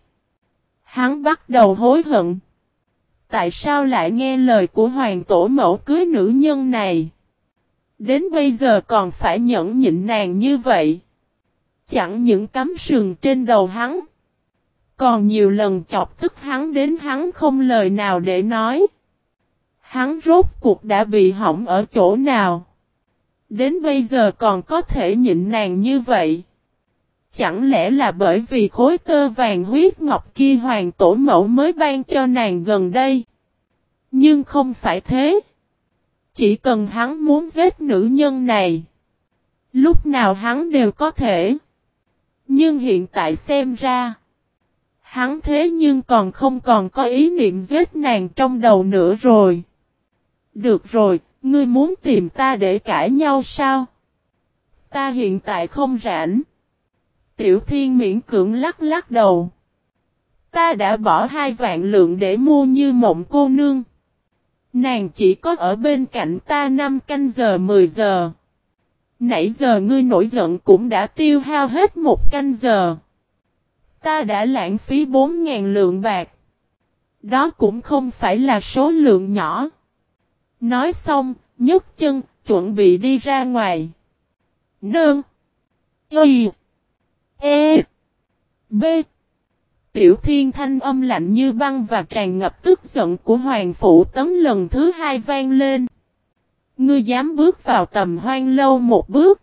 Hắn bắt đầu hối hận. Tại sao lại nghe lời của Hoàng Tổ Mẫu cưới nữ nhân này? Đến bây giờ còn phải nhẫn nhịn nàng như vậy. Chẳng những cắm sừng trên đầu hắn, còn nhiều lần chọc tức hắn đến hắn không lời nào để nói. Hắn rốt cuộc đã bị hỏng ở chỗ nào? Đến bây giờ còn có thể nhịn nàng như vậy. Chẳng lẽ là bởi vì khối tơ vàng huyết ngọc kia hoàng tổ mẫu mới ban cho nàng gần đây? Nhưng không phải thế. Chỉ cần hắn muốn giết nữ nhân này, lúc nào hắn đều có thể. Nhưng hiện tại xem ra, hắn thế nhưng còn không còn có ý niệm giết nàng trong đầu nữa rồi. Được rồi, ngươi muốn tìm ta để cãi nhau sao? Ta hiện tại không rảnh. Tiểu Thiên miễn cưỡng lắc lắc đầu. Ta đã bỏ hai vạn lượng để mua Như Mộng cô nương. Nàng chỉ có ở bên cạnh ta năm canh giờ mười giờ. Nãy giờ ngươi nổi giận cũng đã tiêu hao hết một canh giờ. Ta đã lãng phí bốn ngàn lượng bạc. Đó cũng không phải là số lượng nhỏ. Nói xong, nhấc chân, chuẩn bị đi ra ngoài. Nương. Y. E. B. Tiểu Thiên thanh âm lạnh như băng và tràn ngập tức giận của Hoàng Phủ Tấn lần thứ hai vang lên. Ngươi dám bước vào tầm hoang lâu một bước.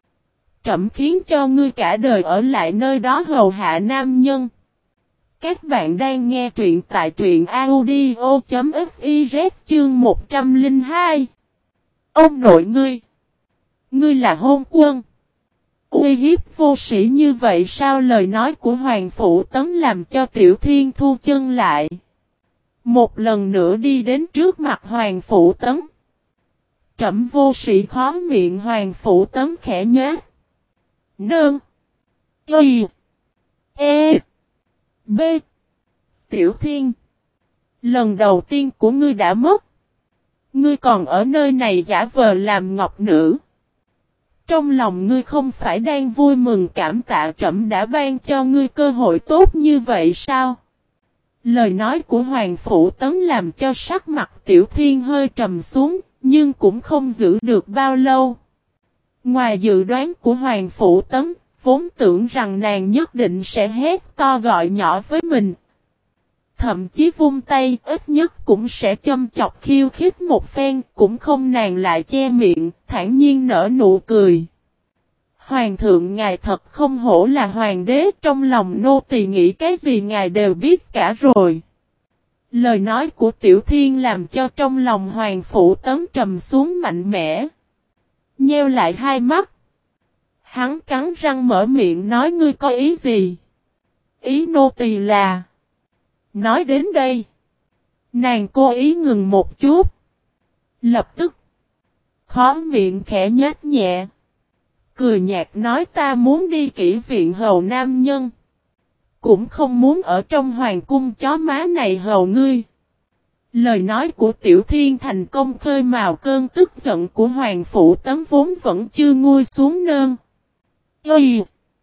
Trẫm khiến cho ngươi cả đời ở lại nơi đó hầu hạ nam nhân. Các bạn đang nghe truyện tại truyện audio chấm fiz chương một trăm lẻ hai. Ông nội ngươi. Ngươi là hôn quân. Uy hiếp vô sĩ như vậy sao? Lời nói của Hoàng Phủ Tấn làm cho Tiểu Thiên thu chân lại. Một lần nữa đi đến trước mặt Hoàng Phủ Tấn. Trẫm vô sĩ khó miệng. Hoàng Phủ Tấn khẽ nhếch. Nương. Y. E. B. Tiểu Thiên. Lần đầu tiên của ngươi đã mất. Ngươi còn ở nơi này giả vờ làm ngọc nữ. Trong lòng ngươi không phải đang vui mừng cảm tạ trẫm đã ban cho ngươi cơ hội tốt như vậy sao? Lời nói của Hoàng Phủ Tấn làm cho sắc mặt Tiểu Thiên hơi trầm xuống, nhưng cũng không giữ được bao lâu. Ngoài dự đoán của Hoàng Phủ Tấn, vốn tưởng rằng nàng nhất định sẽ hét to gọi nhỏ với mình. Thậm chí vung tay, ít nhất cũng sẽ châm chọc khiêu khích một phen, cũng không, nàng lại che miệng, thản nhiên nở nụ cười. Hoàng thượng ngài thật không hổ là hoàng đế, trong lòng nô tỳ nghĩ cái gì ngài đều biết cả rồi. Lời nói của Tiểu Thiên làm cho trong lòng Hoàng Phủ Tấn trầm xuống mạnh mẽ. Nheo lại hai mắt. Hắn cắn răng mở miệng nói ngươi có ý gì? Ý nô tỳ là... Nói đến đây. Nàng cố ý ngừng một chút. Lập tức. Khó miệng khẽ nhếch nhẹ. Cười nhạt nói ta muốn đi kỹ viện hầu nam nhân. Cũng không muốn ở trong hoàng cung chó má này hầu ngươi. Lời nói của Tiểu Thiên thành công khơi mào cơn tức giận của Hoàng Phủ Tấn vốn vẫn chưa nguôi xuống nơn. Y.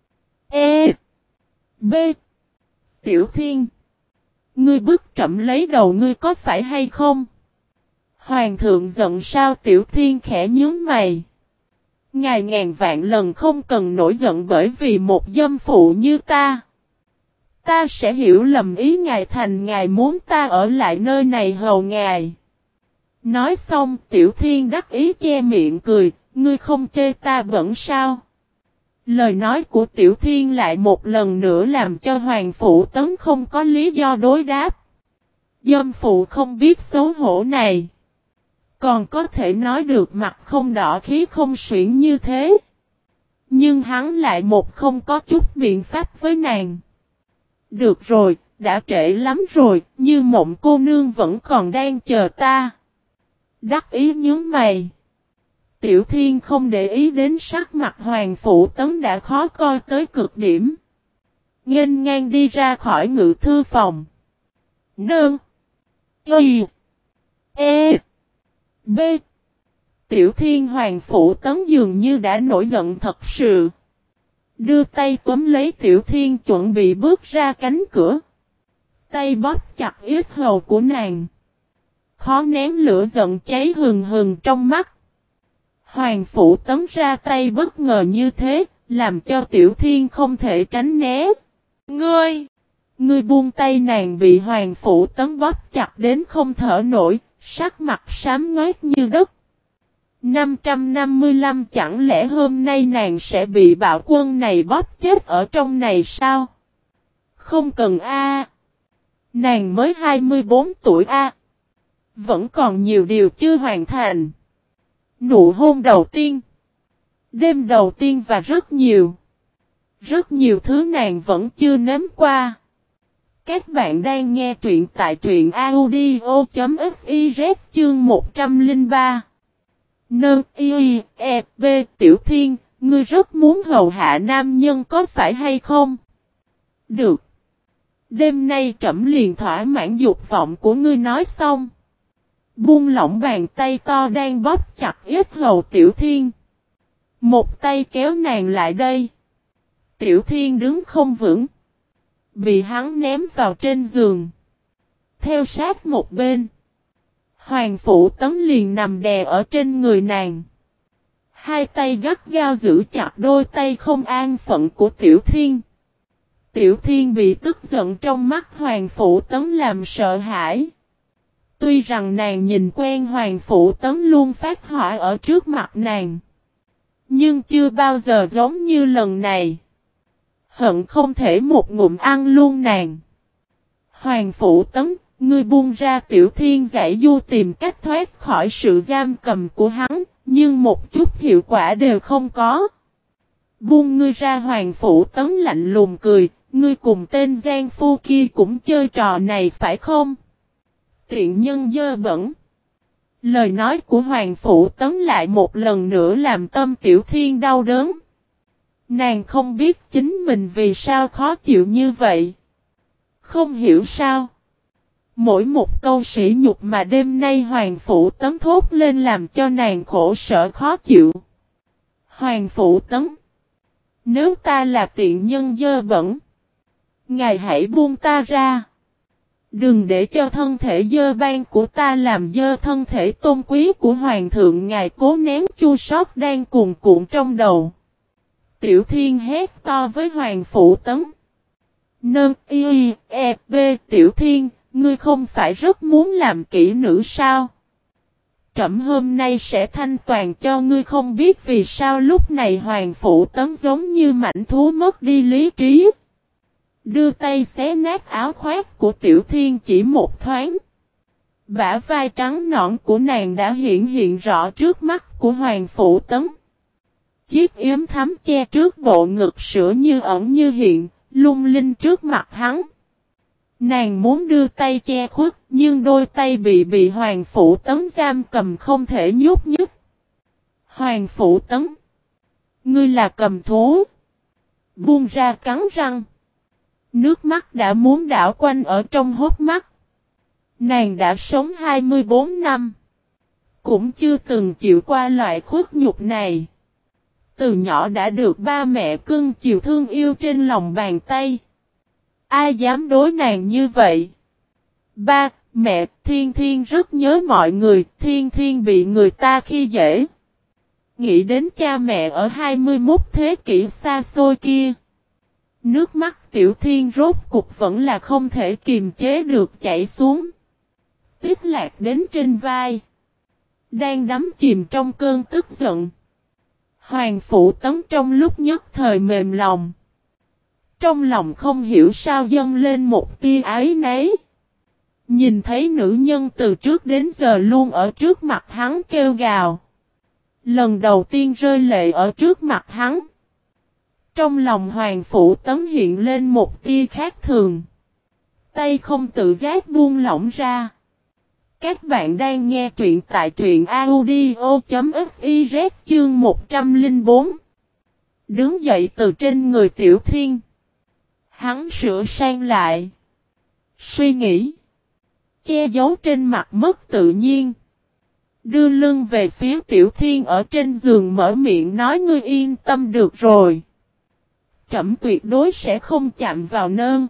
E. B. Tiểu Thiên. Ngươi bức trẫm lấy đầu ngươi có phải hay không? Hoàng thượng giận sao? Tiểu Thiên khẽ nhướng mày. Ngài ngàn vạn lần không cần nổi giận bởi vì một dâm phụ như ta. Ta sẽ hiểu lầm ý ngài thành ngài muốn ta ở lại nơi này hầu ngài. Nói xong Tiểu Thiên đắc ý che miệng cười, ngươi không chê ta bẩn sao? Lời nói của Tiểu Thiên lại một lần nữa làm cho Hoàng Phủ Tấn không có lý do đối đáp. Dâm phụ không biết xấu hổ này. Còn có thể nói được mặt không đỏ khí không xuyển như thế. Nhưng hắn lại một không có chút biện pháp với nàng. Được rồi, đã trễ lắm rồi, Như Mộng cô nương vẫn còn đang chờ ta. Đắc ý nhướng mày. Tiểu Thiên không để ý đến sắc mặt Hoàng Phủ Tấn đã khó coi tới cực điểm. Nghênh ngang đi ra khỏi ngự thư phòng. Nương. Y. E. B. Tiểu Thiên Hoàng Phủ Tấn dường như đã nổi giận thật sự. Đưa tay túm lấy Tiểu Thiên chuẩn bị bước ra cánh cửa. Tay bóp chặt yết hầu của nàng. Khó nén lửa giận cháy hừng hừng trong mắt. Hoàng Phủ Tấn ra tay bất ngờ như thế, làm cho Tiểu Thiên không thể tránh né. Ngươi! Ngươi buông tay nàng bị Hoàng Phủ Tấn bóp chặt đến không thở nổi, Sắc mặt xám ngoét như đất. năm trăm năm mươi lăm chẳng lẽ hôm nay nàng sẽ bị bạo quân này bóp chết ở trong này sao? Không cần a. Nàng mới hai mươi bốn tuổi a. Vẫn còn nhiều điều chưa hoàn thành. Nụ hôn đầu tiên. Đêm đầu tiên và rất nhiều. Rất nhiều thứ nàng vẫn chưa nếm qua. Các bạn đang nghe truyện tại truyện audio.fiz chương một trăm lẻ ba. Nơ y e b Tiểu Thiên, ngươi rất muốn hầu hạ nam nhân có phải hay không? Được. Đêm nay trẫm liền thỏa mãn dục vọng của ngươi nói xong. Buông lỏng bàn tay to đang bóp chặt yết hầu Tiểu Thiên. Một tay kéo nàng lại đây. Tiểu Thiên đứng không vững. Bị hắn ném vào trên giường. Theo sát một bên. Hoàng Phủ Tấn liền nằm đè ở trên người nàng. Hai tay gắt gao giữ chặt đôi tay không an phận của Tiểu Thiên. Tiểu Thiên bị tức giận trong mắt Hoàng Phủ Tấn làm sợ hãi. Tuy rằng nàng nhìn quen Hoàng Phủ Tấn luôn phát hỏa ở trước mặt nàng. Nhưng chưa bao giờ giống như lần này. Hận không thể một ngụm ăn luôn nàng. Hoàng Phủ Tấn, ngươi buông ra. Tiểu Thiên giải du tìm cách thoát khỏi sự giam cầm của hắn, nhưng một chút hiệu quả đều không có. Buông ngươi ra. Hoàng Phủ Tấn lạnh lùng cười, ngươi cùng tên gian phu kia cũng chơi trò này phải không? Tiện nhân dơ bẩn. Lời nói của Hoàng Phủ Tấn lại một lần nữa làm tâm Tiểu Thiên đau đớn. Nàng không biết chính mình vì sao khó chịu như vậy. Không hiểu sao. Mỗi một câu sỉ nhục mà đêm nay Hoàng Phủ Tấn thốt lên làm cho nàng khổ sở khó chịu. Hoàng Phủ Tấn. Nếu ta là tiện nhân dơ bẩn. Ngài hãy buông ta ra. Đừng để cho thân thể dơ ban của ta làm dơ thân thể tôn quý của Hoàng thượng. Ngài cố nén chua xót đang cuồn cuộn trong đầu. Tiểu Thiên hét to với Hoàng Phủ Tấn. Nơ y e b Tiểu Thiên, ngươi không phải rất muốn làm kỹ nữ sao? Trẫm hôm nay sẽ thanh toàn cho ngươi. Không biết vì sao lúc này Hoàng Phủ Tấn giống như mảnh thú mất đi lý trí. Đưa tay xé nát áo khoác của Tiểu Thiên chỉ một thoáng. Bả vai trắng nõn của nàng đã hiện hiện rõ trước mắt của Hoàng Phủ Tấn. Chiếc yếm thắm che trước bộ ngực sữa như ẩn như hiện, lung linh trước mặt hắn. Nàng muốn đưa tay che khuất, nhưng đôi tay bị bị Hoàng Phủ Tấn giam cầm không thể nhúc nhích. Hoàng Phủ Tấn. Ngươi là cầm thú. Buông ra cắn răng. Nước mắt đã muốn đảo quanh ở trong hốc mắt. Nàng đã sống hai mươi bốn năm. Cũng chưa từng chịu qua loại khuất nhục này. Từ nhỏ đã được ba mẹ cưng chiều thương yêu trên lòng bàn tay. Ai dám đối nàng như vậy? Ba, mẹ, Thiên Thiên rất nhớ mọi người. Thiên Thiên bị người ta khi dễ. Nghĩ đến cha mẹ ở hai mươi mốt thế kỷ xa xôi kia. Nước mắt Tiểu Thiên rốt cục vẫn là không thể kiềm chế được chảy xuống. Tiếp lạc đến trên vai. Đang đắm chìm trong cơn tức giận. Hoàng Phủ Tấn trong lúc nhất thời mềm lòng. Trong lòng không hiểu sao dâng lên một tia ái nấy. Nhìn thấy nữ nhân từ trước đến giờ luôn ở trước mặt hắn kêu gào. Lần đầu tiên rơi lệ ở trước mặt hắn. Trong lòng Hoàng Phủ Tấn hiện lên một tia khác thường. Tay không tự giác buông lỏng ra. Các bạn đang nghe truyện tại truyện audio.fiz chương một trăm lẻ bốn. Đứng dậy từ trên người Tiểu Thiên. Hắn sửa sang lại. Suy nghĩ. Che giấu trên mặt mất tự nhiên. Đưa lưng về phía Tiểu Thiên ở trên giường mở miệng nói ngươi yên tâm được rồi. Trẫm tuyệt đối sẽ không chạm vào nơn.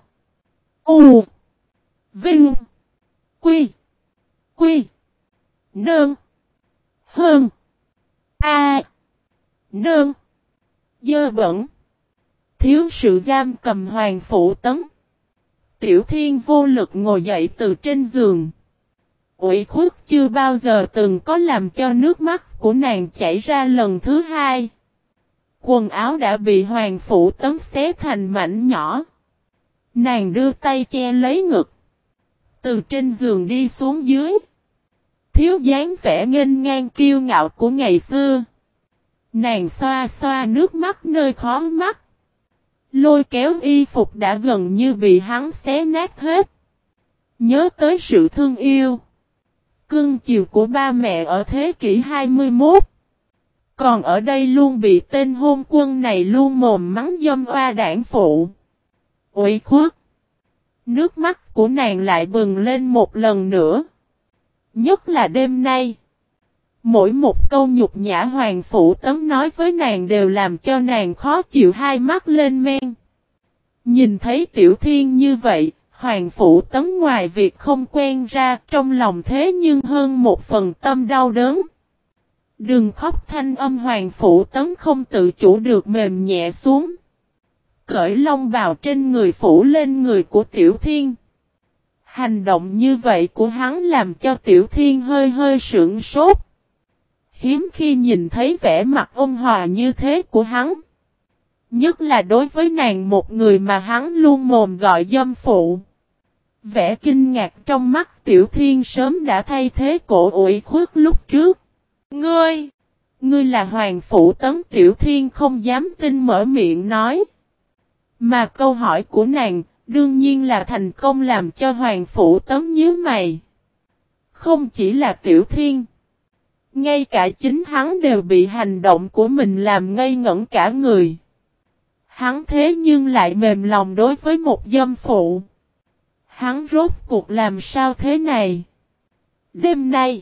U. Vinh. Quy. Quy. Nơn. Hơn. A. Nơn. Dơ bẩn. Thiếu sự giam cầm Hoàng Phủ Tấn. Tiểu Thiên vô lực ngồi dậy từ trên giường. Ủy khuất chưa bao giờ từng có làm cho nước mắt của nàng chảy ra lần thứ hai. Quần áo đã bị Hoàng Phủ Tấn xé thành mảnh nhỏ. Nàng đưa tay che lấy ngực. Từ trên giường đi xuống dưới. Thiếu dáng vẻ nghênh ngang kiêu ngạo của ngày xưa. Nàng xoa xoa nước mắt nơi khóe mắt. Lôi kéo y phục đã gần như bị hắn xé nát hết. Nhớ tới sự thương yêu. Cưng chiều của ba mẹ ở thế kỷ hai mươi mốt. Còn ở đây luôn bị tên hôn quân này luôn mồm mắng dâm oa đảng phụ. Ủy khuất. Nước mắt của nàng lại bừng lên một lần nữa. Nhất là đêm nay. Mỗi một câu nhục nhã Hoàng Phủ Tấn nói với nàng đều làm cho nàng khó chịu, hai mắt lên men. Nhìn thấy Tiểu Thiên như vậy, Hoàng Phủ Tấn ngoài việc không quen ra trong lòng thế nhưng hơn một phần tâm đau đớn. Đừng khóc, thanh âm Hoàng Phủ Tấn không tự chủ được mềm nhẹ xuống. Cởi lông bào trên người phủ lên người của Tiểu Thiên. Hành động như vậy của hắn làm cho Tiểu Thiên hơi hơi sững sốt. Hiếm khi nhìn thấy vẻ mặt ôn hòa như thế của hắn. Nhất là đối với nàng, một người mà hắn luôn mồm gọi dâm phụ. Vẻ kinh ngạc trong mắt Tiểu Thiên sớm đã thay thế cổ ủy khuất lúc trước. Ngươi! Ngươi là Hoàng Phủ Tấn. Tiểu Thiên không dám tin mở miệng nói. Mà câu hỏi của nàng đương nhiên là thành công làm cho Hoàng Phủ Tấn nhíu mày. Không chỉ là Tiểu Thiên. Ngay cả chính hắn đều bị hành động của mình làm ngây ngẩn cả người. Hắn thế nhưng lại mềm lòng đối với một dâm phụ. Hắn rốt cuộc làm sao thế này? Đêm nay,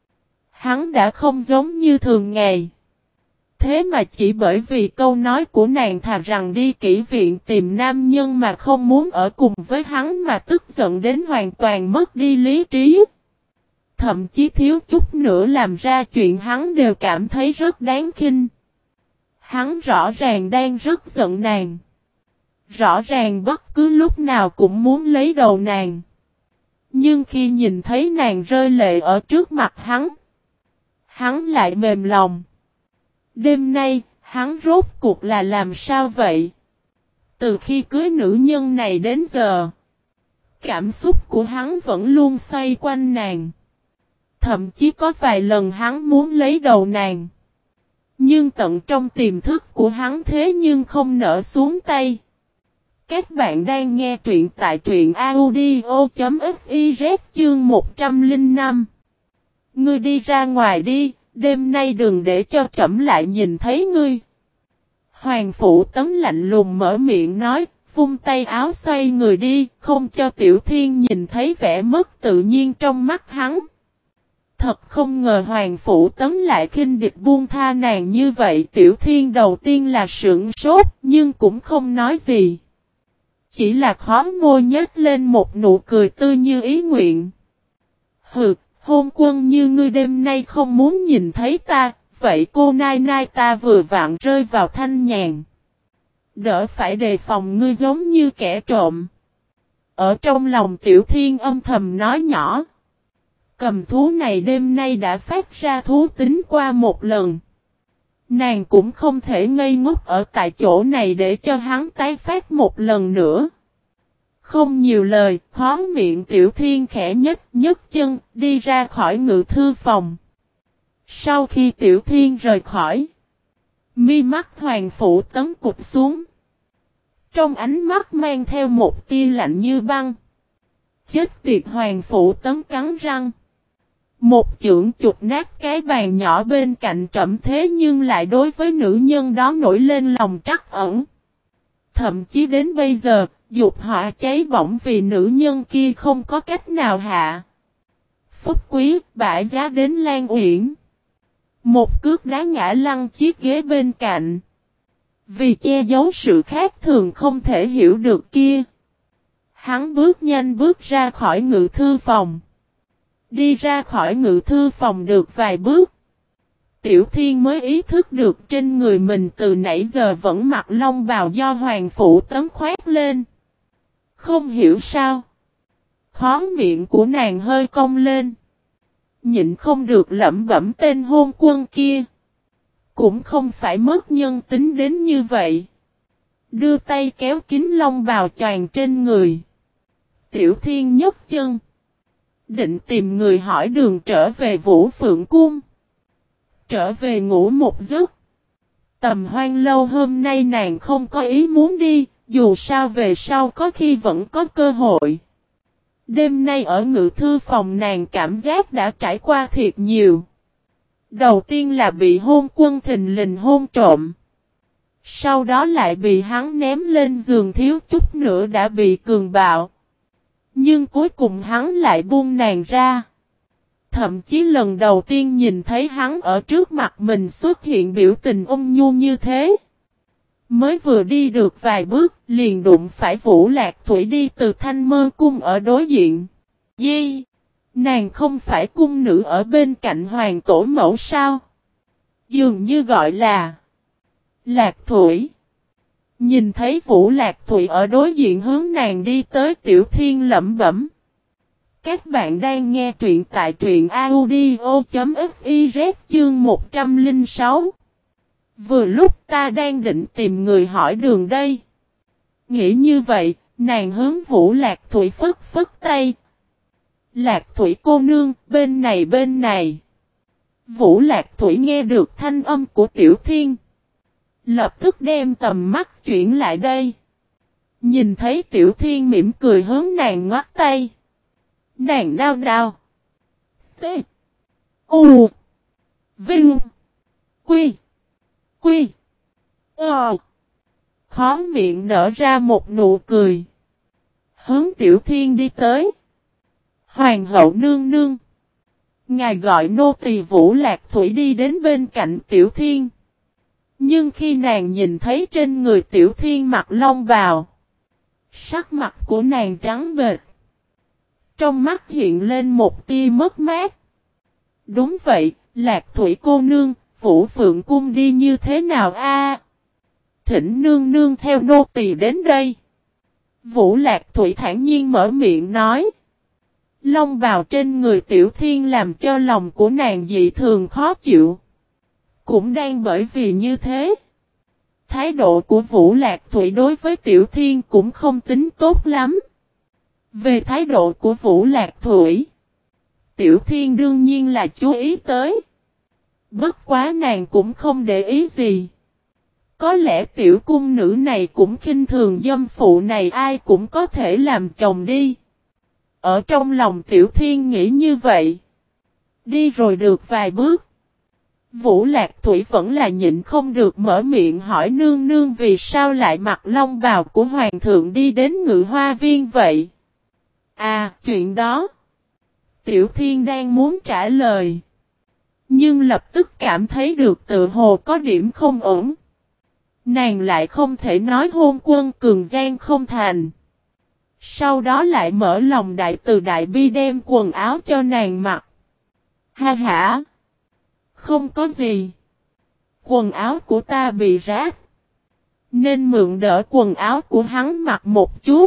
hắn đã không giống như thường ngày. Thế mà chỉ bởi vì câu nói của nàng thà rằng đi kỹ viện tìm nam nhân mà không muốn ở cùng với hắn mà tức giận đến hoàn toàn mất đi lý trí. Thậm chí thiếu chút nữa làm ra chuyện hắn đều cảm thấy rất đáng khinh. Hắn rõ ràng đang rất giận nàng. Rõ ràng bất cứ lúc nào cũng muốn lấy đầu nàng. Nhưng khi nhìn thấy nàng rơi lệ ở trước mặt hắn, hắn lại mềm lòng. Đêm nay, hắn rốt cuộc là làm sao vậy? Từ khi cưới nữ nhân này đến giờ, cảm xúc của hắn vẫn luôn xoay quanh nàng. Thậm chí có vài lần hắn muốn lấy đầu nàng. Nhưng tận trong tiềm thức của hắn thế nhưng không nỡ xuống tay. Các bạn đang nghe truyện tại truyện audio.fiz chương một trăm lẻ năm. Ngươi đi ra ngoài đi, đêm nay đừng để cho trẫm lại nhìn thấy ngươi. Hoàng Phủ Tấn lạnh lùng mở miệng nói, vung tay áo xoay người đi, không cho Tiểu Thiên nhìn thấy vẻ mất tự nhiên trong mắt hắn. Thật không ngờ Hoàng Phủ Tấn lại khinh địch buông tha nàng như vậy. Tiểu Thiên đầu tiên là sững sốt, nhưng cũng không nói gì. Chỉ là khó môi nhếch lên một nụ cười tươi như ý nguyện. Hừ, hôn quân như ngươi đêm nay không muốn nhìn thấy ta, vậy cô nai nai ta vừa vặn rơi vào thanh nhàn. Đỡ phải đề phòng ngươi giống như kẻ trộm. Ở trong lòng Tiểu Thiên âm thầm nói nhỏ. Cầm thú này đêm nay đã phát ra thú tính qua một lần. Nàng cũng không thể ngây ngốc ở tại chỗ này để cho hắn tái phát một lần nữa. Không nhiều lời, khó miệng Tiểu Thiên khẽ nhếch nhấc chân, đi ra khỏi ngự thư phòng. Sau khi Tiểu Thiên rời khỏi, mi mắt Hoàng Phủ Tấn cụp xuống. Trong ánh mắt mang theo một tia lạnh như băng. Chết tiệt, Hoàng Phủ Tấn cắn răng. Một chưởng chụp nát cái bàn nhỏ bên cạnh trẫm, thế nhưng lại đối với nữ nhân đó nổi lên lòng trắc ẩn. Thậm chí đến bây giờ, dục hỏa cháy bỏng vì nữ nhân kia không có cách nào hạ. Phúc Quý, bả giá đến Lan Uyển. Một cước đá ngã lăn chiếc ghế bên cạnh. Vì che giấu sự khác thường không thể hiểu được kia, hắn bước nhanh bước ra khỏi ngự thư phòng. Đi ra khỏi ngự thư phòng được vài bước, Tiểu Thiên mới ý thức được trên người mình từ nãy giờ vẫn mặc lông bào do Hoàng Phủ Tấn khoét lên. Không hiểu sao, khóe miệng của nàng hơi cong lên. nhịn không được lẩm bẩm tên hôn quân kia. Cũng không phải mất nhân tính đến như vậy. Đưa tay kéo kính lông bào choàng trên người. Tiểu Thiên nhấc chân. Định tìm người hỏi đường trở về Vũ Phượng Cung. Trở về ngủ một giấc. Tầm Hoan Lâu hôm nay nàng không có ý muốn đi, dù sao về sau có khi vẫn có cơ hội. Đêm nay ở ngự thư phòng nàng cảm giác đã trải qua thiệt nhiều. Đầu tiên là bị hôn quân thình lình hôn trộm. Sau đó lại bị hắn ném lên giường thiếu chút nữa đã bị cường bạo. Nhưng cuối cùng hắn lại buông nàng ra. Thậm chí lần đầu tiên nhìn thấy hắn ở trước mặt mình xuất hiện biểu tình ôn nhu như thế. Mới vừa đi được vài bước, liền đụng phải Vũ Lạc Thủy đi từ Thanh Mơ Cung ở đối diện. Di, nàng không phải cung nữ ở bên cạnh hoàng tổ mẫu sao? Dường như gọi là Lạc Thủy. Nhìn thấy Vũ Lạc Thủy ở đối diện hướng nàng đi tới, Tiểu Thiên lẩm bẩm. Các bạn đang nghe truyện tại truyện audio.fiz chương một trăm lẻ sáu. Vừa lúc ta đang định tìm người hỏi đường đây. Nghĩ như vậy, nàng hướng Vũ Lạc Thủy phất phất tay. Lạc Thủy cô nương, bên này bên này. Vũ Lạc Thủy nghe được thanh âm của Tiểu Thiên. Lập tức đem tầm mắt chuyển lại đây. Nhìn thấy Tiểu Thiên mỉm cười hướng nàng ngoắt tay. Nàng nao nao. T. U. Vinh. Quy. Quy. Ờ. Khó miệng nở ra một nụ cười. Hướng Tiểu Thiên đi tới. Hoàng hậu nương nương. Ngài gọi nô tỳ Vũ Lạc Thủy đi đến bên cạnh Tiểu Thiên. Nhưng khi nàng nhìn thấy trên người Tiểu Thiên mặc long bào. Sắc mặt của nàng trắng bệch. Trong mắt hiện lên một tia mất mát. Đúng vậy, Lạc Thủy cô nương, Vũ Phượng Cung đi như thế nào a? Thỉnh nương nương theo nô tỳ đến đây. Vũ Lạc Thủy thản nhiên mở miệng nói. Long bào trên người Tiểu Thiên làm cho lòng của nàng dị thường khó chịu. Cũng đang bởi vì như thế. Thái độ của Vũ Lạc Thủy đối với Tiểu Thiên cũng không tính tốt lắm. Về thái độ của Vũ Lạc Thủy, Tiểu Thiên đương nhiên là chú ý tới. Bất quá nàng cũng không để ý gì. Có lẽ tiểu cung nữ này cũng khinh thường dâm phụ này, ai cũng có thể làm chồng đi. Ở trong lòng Tiểu Thiên nghĩ như vậy. Đi rồi được vài bước. Vũ Lạc Thủy vẫn là nhịn không được mở miệng hỏi nương nương vì sao lại mặc long bào của hoàng thượng đi đến Ngự Hoa Viên vậy. À, chuyện đó. Tiểu Thiên đang muốn trả lời. Nhưng lập tức cảm thấy được tự hồ có điểm không ổn. Nàng lại không thể nói hôn quân cường gian không thành. Sau đó lại mở lòng đại từ đại bi đem quần áo cho nàng mặc. Ha ha. Không có gì. Quần áo của ta bị rách. Nên mượn đỡ quần áo của hắn mặc một chút.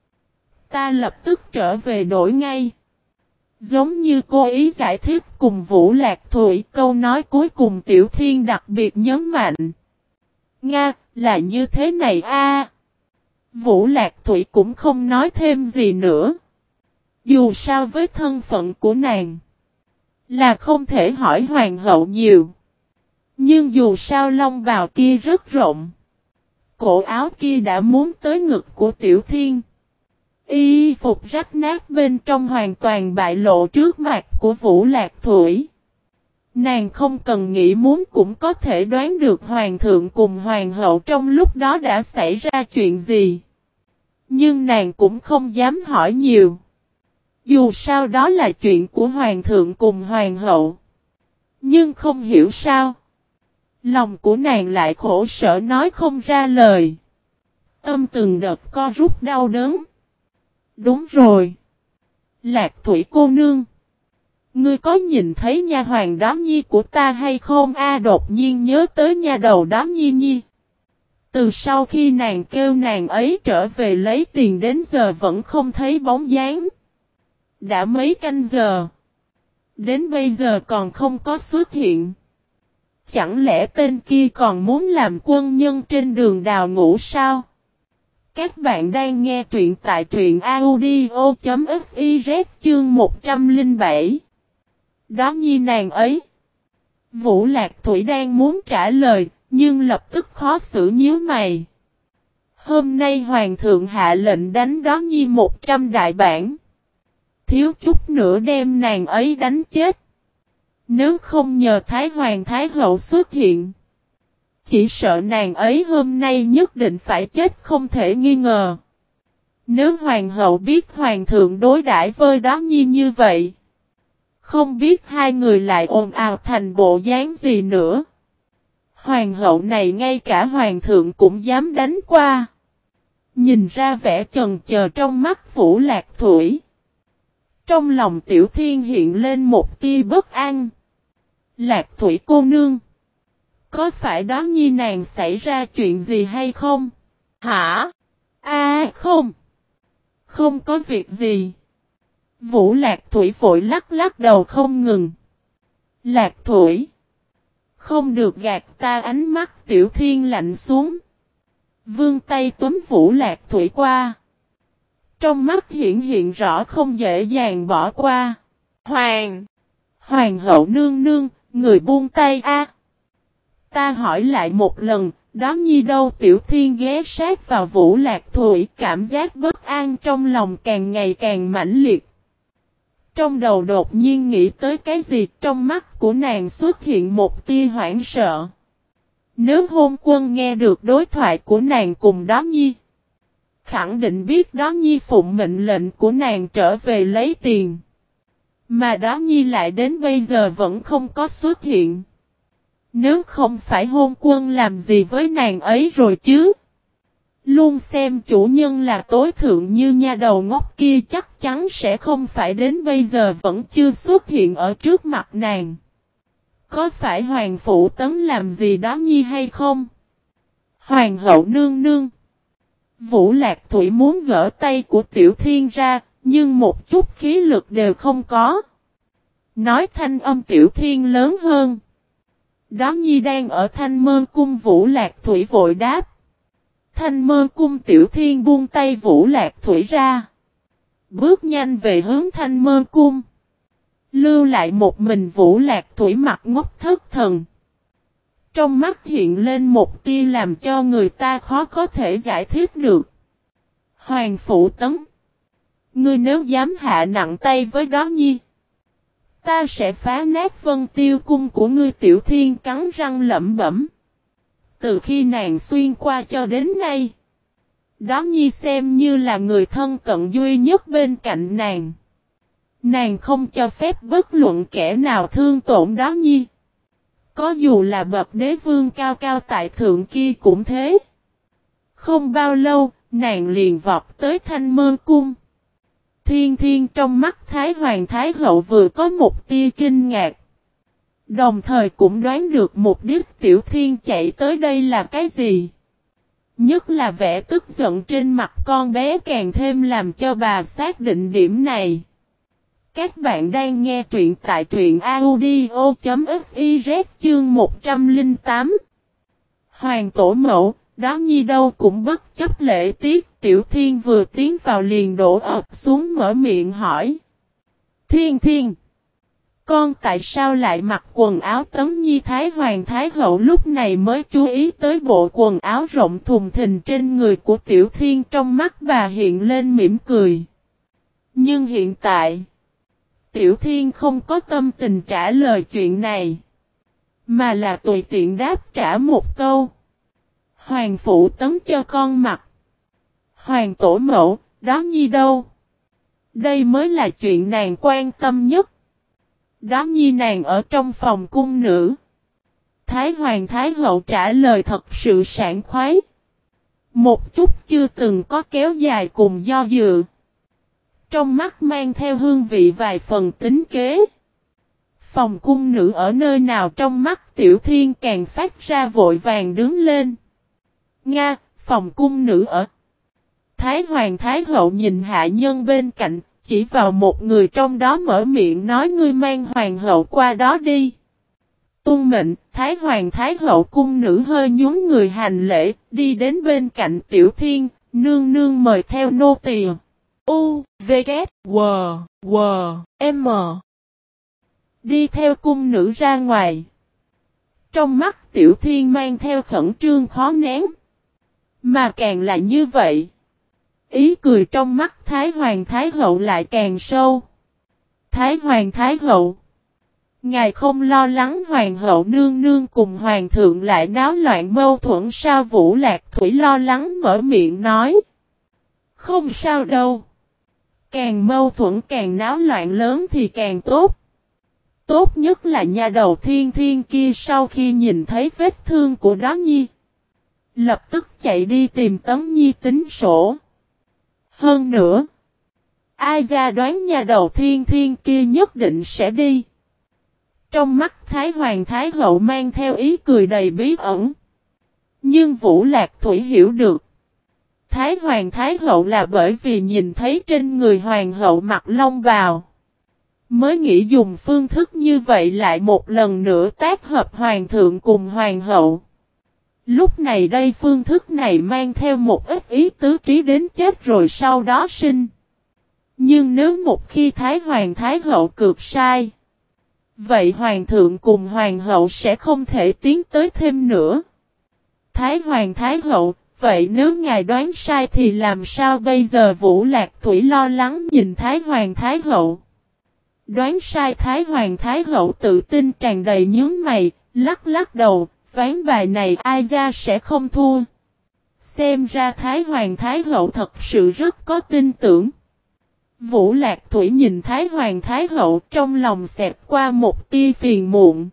Ta lập tức trở về đổi ngay. Giống như cô ý giải thích cùng Vũ Lạc Thủy, câu nói cuối cùng Tiểu Thiên đặc biệt nhấn mạnh. Nga, là như thế này a. Vũ Lạc Thủy cũng không nói thêm gì nữa. Dù sao với thân phận của nàng, là không thể hỏi hoàng hậu nhiều. Nhưng dù sao long bào kia rất rộng. Cổ áo kia đã muốn tới ngực của Tiểu Thiên. Y phục rách nát bên trong hoàn toàn bại lộ trước mặt của Vũ Lạc Thủy. Nàng không cần nghĩ muốn cũng có thể đoán được hoàng thượng cùng hoàng hậu trong lúc đó đã xảy ra chuyện gì. Nhưng nàng cũng không dám hỏi nhiều. Dù sao đó là chuyện của hoàng thượng cùng hoàng hậu. Nhưng không hiểu sao. Lòng của nàng lại khổ sở nói không ra lời. Tâm từng đợt co rút đau đớn. Đúng rồi. Lạc Thủy cô nương. Ngươi có nhìn thấy nha hoàng Đám Nhi của ta hay không a? Đột nhiên nhớ tới nha đầu Đám Nhi Nhi. Từ sau khi nàng kêu nàng ấy trở về lấy tiền đến giờ vẫn không thấy bóng dáng. Đã mấy canh giờ. Đến bây giờ còn không có xuất hiện. Chẳng lẽ tên kia còn muốn làm quân nhân trên đường đào ngũ sao? Các bạn đang nghe truyện tại truyện audio.fiz chương một trăm lẻ bảy. Đó nhi nàng ấy. Vũ Lạc Thủy đang muốn trả lời, nhưng lập tức khó xử nhíu mày. Hôm nay Hoàng thượng hạ lệnh đánh Đó nhi một trăm đại bản. Thiếu chút nữa đem nàng ấy đánh chết. Nếu không nhờ Thái Hoàng Thái Hậu xuất hiện, chỉ sợ nàng ấy hôm nay nhất định phải chết không thể nghi ngờ. Nếu Hoàng hậu biết Hoàng thượng đối đãi với Đó nhi như vậy, không biết hai người lại ồn ào thành bộ dáng gì nữa. Hoàng hậu này ngay cả Hoàng thượng cũng dám đánh qua. Nhìn ra vẻ chần chờ trong mắt Vũ Lạc Thủy. Trong lòng Tiểu Thiên hiện lên một tia bất an. Lạc Thủy cô nương, có phải Đó nhi nàng xảy ra chuyện gì hay không? Hả? A à, không. Không có việc gì. Vũ Lạc Thủy vội lắc lắc đầu không ngừng. Lạc Thủy, không được gạt ta. Ánh mắt Tiểu Thiên lạnh xuống. Vươn tay túm Vũ Lạc Thủy qua. Trong mắt hiện hiện rõ không dễ dàng bỏ qua. Hoàng! Hoàng hậu nương nương, người buông tay a. Ta hỏi lại một lần, Đó nhi đâu? Tiểu Thiên ghé sát vào Vũ Lạc Thủy, cảm giác bất an trong lòng càng ngày càng mãnh liệt. Trong đầu đột nhiên nghĩ tới cái gì, trong mắt của nàng xuất hiện một tia hoảng sợ. Nếu Hôn Quân nghe được đối thoại của nàng cùng Đó nhi, khẳng định biết Đó nhi phụng mệnh lệnh của nàng trở về lấy tiền. Mà Đó nhi lại đến bây giờ vẫn không có xuất hiện. Nếu không phải Hôn Quân làm gì với nàng ấy rồi chứ? Luôn xem chủ nhân là tối thượng như nha đầu ngốc kia chắc chắn sẽ không phải đến bây giờ vẫn chưa xuất hiện ở trước mặt nàng. Có phải Hoàng Phủ Tấn làm gì Đó nhi hay không? Hoàng hậu nương nương. Vũ Lạc Thủy muốn gỡ tay của Tiểu Thiên ra, nhưng một chút khí lực đều không có. Nói thanh âm Tiểu Thiên lớn hơn. Đó nhi đang ở Thanh Mơ Cung. Vũ Lạc Thủy vội đáp. Thanh Mơ Cung. Tiểu Thiên buông tay Vũ Lạc Thủy ra. Bước nhanh về hướng Thanh Mơ Cung. Lưu lại một mình Vũ Lạc Thủy mặt ngốc thất thần. Trong mắt hiện lên một tia làm cho người ta khó có thể giải thích được. Hoàng Phủ Tấn, ngươi nếu dám hạ nặng tay với Đó nhi, ta sẽ phá nát Vân Tiêu Cung của ngươi. Tiểu Thiên cắn răng lẩm bẩm. Từ khi nàng xuyên qua cho đến nay, Đó nhi xem như là người thân cận duy nhất bên cạnh nàng. Nàng không cho phép bất luận kẻ nào thương tổn Đó nhi. Có dù là bậc đế vương cao cao tại thượng kia cũng thế. Không bao lâu, nàng liền vọt tới Thanh Mơ Cung. Thiên Thiên trong mắt Thái Hoàng Thái Hậu vừa có một tia kinh ngạc. Đồng thời cũng đoán được mục đích Tiểu Thiên chạy tới đây là cái gì. Nhất là vẻ tức giận trên mặt con bé càng thêm làm cho bà xác định điểm này. Các bạn đang nghe truyện tại truyện audio.fiz chương một trăm lẻ tám. Hoàng tổ mẫu, Đó nhi đâu cũng bất chấp lễ tiết. Tiểu Thiên vừa tiến vào liền đổ ập xuống mở miệng hỏi. Thiên Thiên, con tại sao lại mặc quần áo Tấn nhi? Thái Hoàng Thái Hậu lúc này mới chú ý tới bộ quần áo rộng thùng thình trên người của Tiểu Thiên. Trong mắt bà hiện lên mỉm cười. Nhưng hiện tại, Tiểu Thiên không có tâm tình trả lời chuyện này, mà là tùy tiện đáp trả một câu. Hoàng Phủ Tấn cho con mặc. Hoàng tổ mẫu, Đó nhi đâu? Đây mới là chuyện nàng quan tâm nhất. Đó nhi nàng ở trong phòng cung nữ. Thái Hoàng Thái Hậu trả lời thật sự sảng khoái. Một chút chưa từng có kéo dài cùng do dự. Trong mắt mang theo hương vị vài phần tính kế. Phòng cung nữ ở nơi nào? Trong mắt Tiểu Thiên càng phát ra vội vàng đứng lên. Nga, phòng cung nữ ở. Thái Hoàng Thái Hậu nhìn hạ nhân bên cạnh, chỉ vào một người trong đó mở miệng nói ngươi mang hoàng hậu qua đó đi. Tuân mệnh, Thái Hoàng Thái Hậu cung nữ hơi nhún người hành lễ, đi đến bên cạnh Tiểu Thiên, nương nương mời theo nô tỳ. U, V, K, W, W, M. Đi theo cung nữ ra ngoài. Trong mắt Tiểu Thiên mang theo khẩn trương khó nén. Mà càng là như vậy, ý cười trong mắt Thái Hoàng Thái Hậu lại càng sâu. Thái Hoàng Thái Hậu, ngài không lo lắng Hoàng hậu nương nương cùng Hoàng thượng lại náo loạn mâu thuẫn sao? Vũ Lạc Thủy lo lắng mở miệng nói. Không sao đâu. Càng mâu thuẫn càng náo loạn lớn thì càng tốt. Tốt nhất là nha đầu Thiên Thiên kia sau khi nhìn thấy vết thương của đó nhi, lập tức chạy đi tìm Tấm Nhi tính sổ. Hơn nữa, ai ra đoán nha đầu Thiên Thiên kia nhất định sẽ đi. Trong mắt Thái Hoàng Thái Hậu mang theo ý cười đầy bí ẩn. Nhưng Vũ Lạc Thủy hiểu được. Thái Hoàng Thái Hậu là bởi vì nhìn thấy trên người Hoàng hậu mặc long bào, mới nghĩ dùng phương thức như vậy lại một lần nữa tác hợp Hoàng thượng cùng Hoàng hậu. Lúc này đây phương thức này mang theo một ít ý tứ trí đến chết rồi sau đó sinh. Nhưng nếu một khi Thái Hoàng Thái Hậu cược sai, vậy Hoàng thượng cùng Hoàng hậu sẽ không thể tiến tới thêm nữa. Thái Hoàng Thái Hậu, vậy nếu ngài đoán sai thì làm sao bây giờ? Vũ Lạc Thủy lo lắng nhìn Thái Hoàng Thái Hậu. Đoán sai? Thái Hoàng Thái Hậu tự tin tràn đầy nhướng mày, lắc lắc đầu, ván bài này ai ra sẽ không thua. Xem ra Thái Hoàng Thái Hậu thật sự rất có tin tưởng. Vũ Lạc Thủy nhìn Thái Hoàng Thái Hậu trong lòng xẹt qua một tia phiền muộn.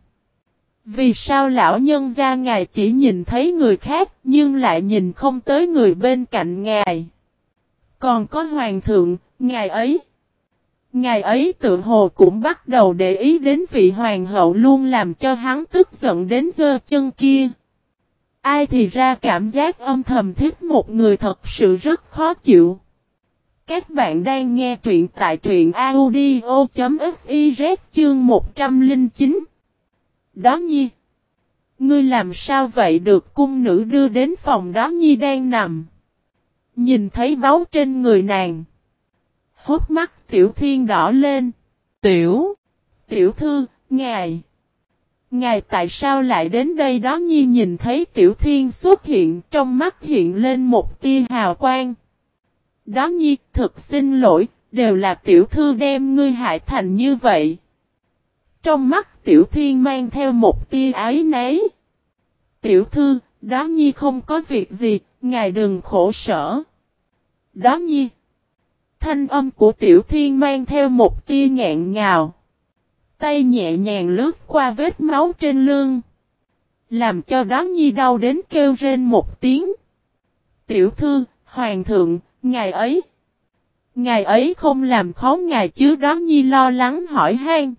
Vì sao lão nhân gia ngài chỉ nhìn thấy người khác nhưng lại nhìn không tới người bên cạnh ngài? Còn có Hoàng thượng, ngài ấy. Ngài ấy tự hồ cũng bắt đầu để ý đến vị Hoàng hậu luôn làm cho hắn tức giận đến giơ chân kia. Ai thì ra cảm giác âm thầm thích một người thật sự rất khó chịu. Các bạn đang nghe truyện tại truyện audio.fiz chương một trăm lẻ chín. Đó Nhi, ngươi làm sao vậy? Được cung nữ đưa đến phòng Đó Nhi đang nằm. Nhìn thấy máu trên người nàng, hốc mắt Tiểu Thiên đỏ lên. Tiểu, tiểu thư, ngài, ngài tại sao lại đến đây? Đó Nhi nhìn thấy Tiểu Thiên xuất hiện, trong mắt hiện lên một tia hào quang. Đó Nhi, thật xin lỗi, đều là tiểu thư đem ngươi hại thành như vậy. Trong mắt Tiểu Thiên mang theo một tia áy náy. Tiểu thư, Đó Nhi không có việc gì, ngài đừng khổ sở. Đó Nhi. Thanh âm của Tiểu Thiên mang theo một tia nghẹn ngào. Tay nhẹ nhàng lướt qua vết máu trên lưng, làm cho Đó Nhi đau đến kêu rên một tiếng. Tiểu thư, Hoàng thượng, ngài ấy. Ngài ấy không làm khó ngài chứ? Đó Nhi lo lắng hỏi han.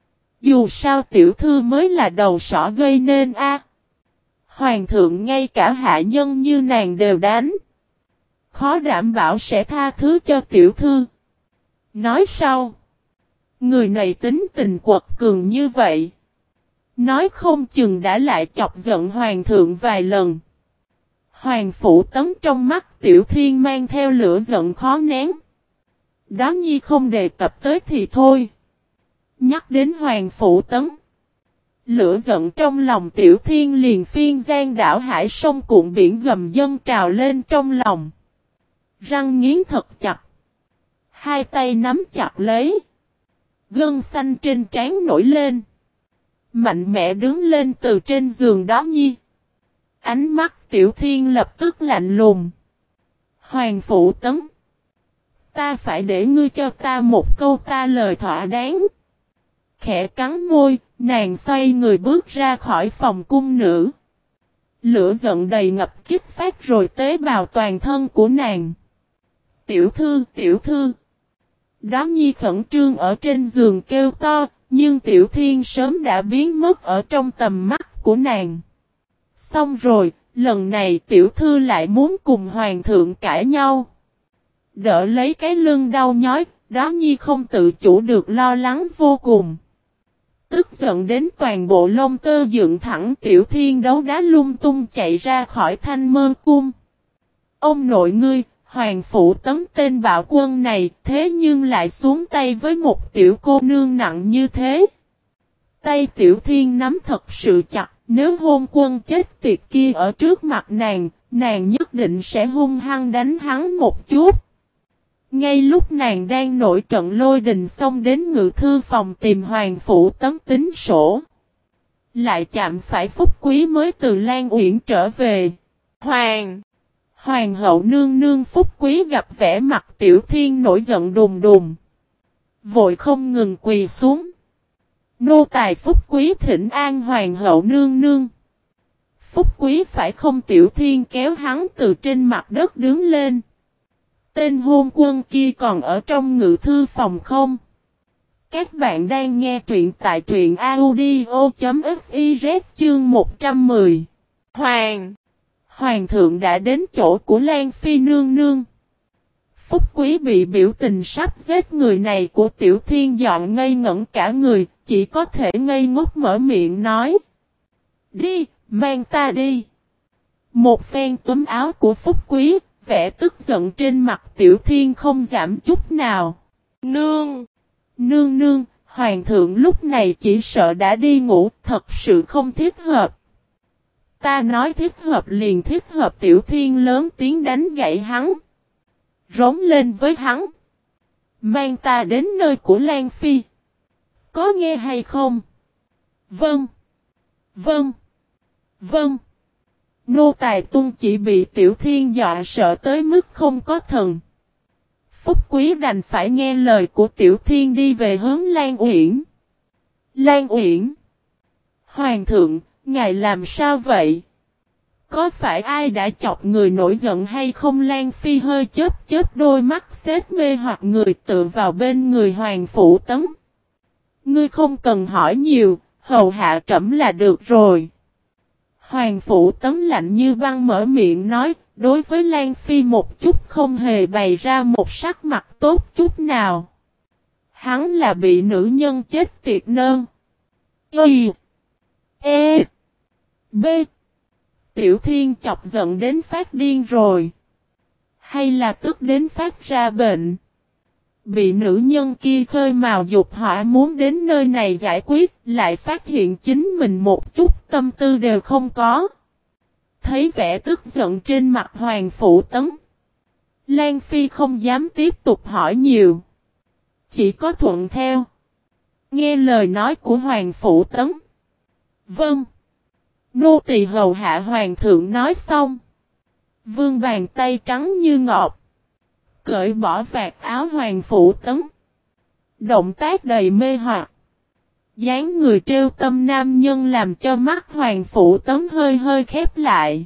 Dù sao tiểu thư mới là đầu sỏ gây nên a. Hoàng thượng ngay cả hạ nhân như nàng đều đánh, khó đảm bảo sẽ tha thứ cho tiểu thư. Nói sau, người này tính tình quật cường như vậy, nói không chừng đã lại chọc giận Hoàng thượng vài lần. Hoàng Phủ Tấn trong mắt Tiểu Thiên mang theo lửa giận khó nén. Đó Nhi không đề cập tới thì thôi. Nhắc đến Hoàng Phủ Tấn, lửa giận trong lòng Tiểu Thiên liền phiên giang đảo hải sông cuộn biển gầm dâng trào lên trong lòng. Răng nghiến thật chặt, hai tay nắm chặt lấy, gân xanh trên trán nổi lên, mạnh mẽ đứng lên từ trên giường Đó Nhi. Ánh mắt Tiểu Thiên lập tức lạnh lùng. Hoàng Phủ Tấn, ta phải để ngươi cho ta một câu ta lời thỏa đáng. Khẽ cắn môi, nàng xoay người bước ra khỏi phòng cung nữ. Lửa giận đầy ngập kích phát rồi tế bào toàn thân của nàng. Tiểu thư, tiểu thư. Đó Nhi khẩn trương ở trên giường kêu to, nhưng Tiểu Thiên sớm đã biến mất ở trong tầm mắt của nàng. Xong rồi, lần này tiểu thư lại muốn cùng Hoàng thượng cãi nhau. Đỡ lấy cái lưng đau nhói, Đó Nhi không tự chủ được lo lắng vô cùng. Tức giận đến toàn bộ lông tơ dựng thẳng, Tiểu Thiên đấu đá lung tung chạy ra khỏi Thanh Mơ Cung. Ông nội ngươi, Hoàng Phủ Tấn tên bạo quân này, thế nhưng lại xuống tay với một tiểu cô nương nặng như thế. Tay Tiểu Thiên nắm thật sự chặt, nếu hôn quân chết tiệt kia ở trước mặt nàng, nàng nhất định sẽ hung hăng đánh hắn một chút. Ngay lúc nàng đang nổi trận lôi đình xông đến ngự thư phòng tìm Hoàng Phủ Tấn tính sổ. Lại chạm phải Phúc Quý mới từ Lan Uyển trở về. Hoàng! Hoàng hậu nương nương Phúc Quý gặp vẻ mặt Tiểu Thiên nổi giận đùng đùng. Vội không ngừng quỳ xuống. Nô tài Phúc Quý thỉnh an Hoàng hậu nương nương. Phúc Quý phải không? Tiểu Thiên kéo hắn từ trên mặt đất đứng lên. Tên hôn quân kia còn ở trong ngự thư phòng không? Các bạn đang nghe truyện tại truyện audio.fiz chương một trăm mười. Hoàng! Hoàng thượng đã đến chỗ của Lan Phi nương nương. Phúc Quý bị biểu tình sắp giết người này của Tiểu Thiên dọn ngây ngẩn cả người, chỉ có thể ngây ngốc mở miệng nói. Đi, mang ta đi. Một phen túm áo của Phúc Quý, vẻ tức giận trên mặt Tiểu Thiên không giảm chút nào. Nương! Nương nương, Hoàng thượng lúc này chỉ sợ đã đi ngủ, thật sự không thích hợp. Ta nói thích hợp liền thích hợp. Tiểu Thiên lớn tiếng đánh gãy hắn. Rống lên với hắn. Mang ta đến nơi của Lan Phi. Có nghe hay không? Vâng. Vâng. Vâng. Nô tài tuân chỉ bị Tiểu Thiên dọa sợ tới mức không có thần. Phúc Quý đành phải nghe lời của Tiểu Thiên đi về hướng Lan Uyển. Lan Uyển. Hoàng thượng, ngài làm sao vậy? Có phải ai đã chọc người nổi giận hay không? Lan Phi hơi chớp chớp đôi mắt xếp mê hoặc người tựa vào bên người Hoàng Phủ Tấn. Ngươi không cần hỏi nhiều, hầu hạ trẫm là được rồi. Hoàng Phủ Tấn lạnh như băng mở miệng nói, đối với Lan Phi một chút không hề bày ra một sắc mặt tốt chút nào. Hắn là bị nữ nhân chết tiệt nơn. Y. E. B. Tiểu Thiên chọc giận đến phát điên rồi. Hay là tức đến phát ra bệnh. Bị nữ nhân kia khơi mào dục hỏa muốn đến nơi này giải quyết, lại phát hiện chính mình một chút tâm tư đều không có. Thấy vẻ tức giận trên mặt Hoàng Phủ Tấn, Lan Phi không dám tiếp tục hỏi nhiều. Chỉ có thuận theo. Nghe lời nói của Hoàng Phủ Tấn. Vâng. Nô tỳ hầu hạ Hoàng thượng nói xong. Vương bàn tay trắng như ngọc. Cởi bỏ vạt áo Hoàng Phủ Tấn. Động tác đầy mê hoặc. dáng người trêu tâm nam nhân làm cho mắt Hoàng Phủ Tấn hơi hơi khép lại.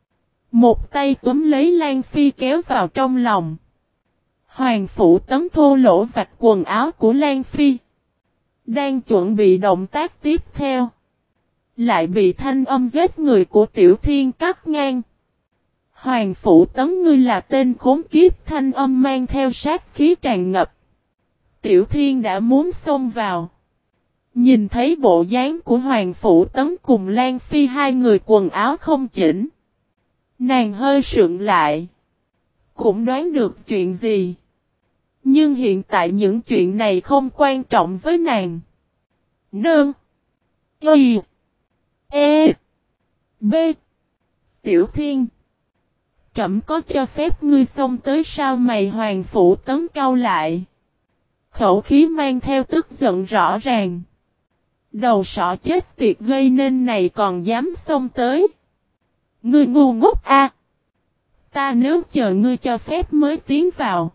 Một tay túm lấy Lan Phi kéo vào trong lòng. Hoàng Phủ Tấn thô lỗ vạch quần áo của Lan Phi. Đang chuẩn bị động tác tiếp theo. Lại bị thanh âm giết người của Tiểu Thiên cắt ngang. Hoàng Phủ Tấn, ngươi là tên khốn kiếp, thanh âm mang theo sát khí tràn ngập. Tiểu Thiên đã muốn xông vào. Nhìn thấy bộ dáng của Hoàng Phủ Tấn cùng Lan Phi hai người quần áo không chỉnh. Nàng hơi sượng lại. Cũng đoán được chuyện gì. Nhưng hiện tại những chuyện này không quan trọng với nàng. Nương. Y. E. B. Tiểu Thiên. Trẫm có cho phép ngươi xông tới sao? Mày Hoàng Phủ Tấn cau lại. Khẩu khí mang theo tức giận rõ ràng. Đầu sọ chết tiệt gây nên này còn dám xông tới. Ngươi ngu ngốc a! À. Ta nếu chờ ngươi cho phép mới tiến vào.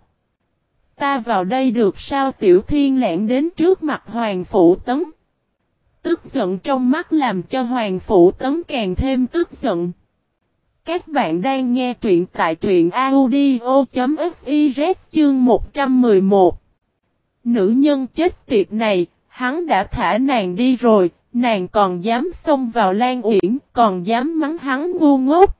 Ta vào đây được sao? Tiểu Thiên lẻn đến trước mặt Hoàng Phủ Tấn. Tức giận trong mắt làm cho Hoàng Phủ Tấn càng thêm tức giận. Các bạn đang nghe truyện tại truyện audio.fiz chương một trăm mười một. Nữ nhân chết tiệt này, hắn đã thả nàng đi rồi, nàng còn dám xông vào Lan Uyển, còn dám mắng hắn ngu ngốc.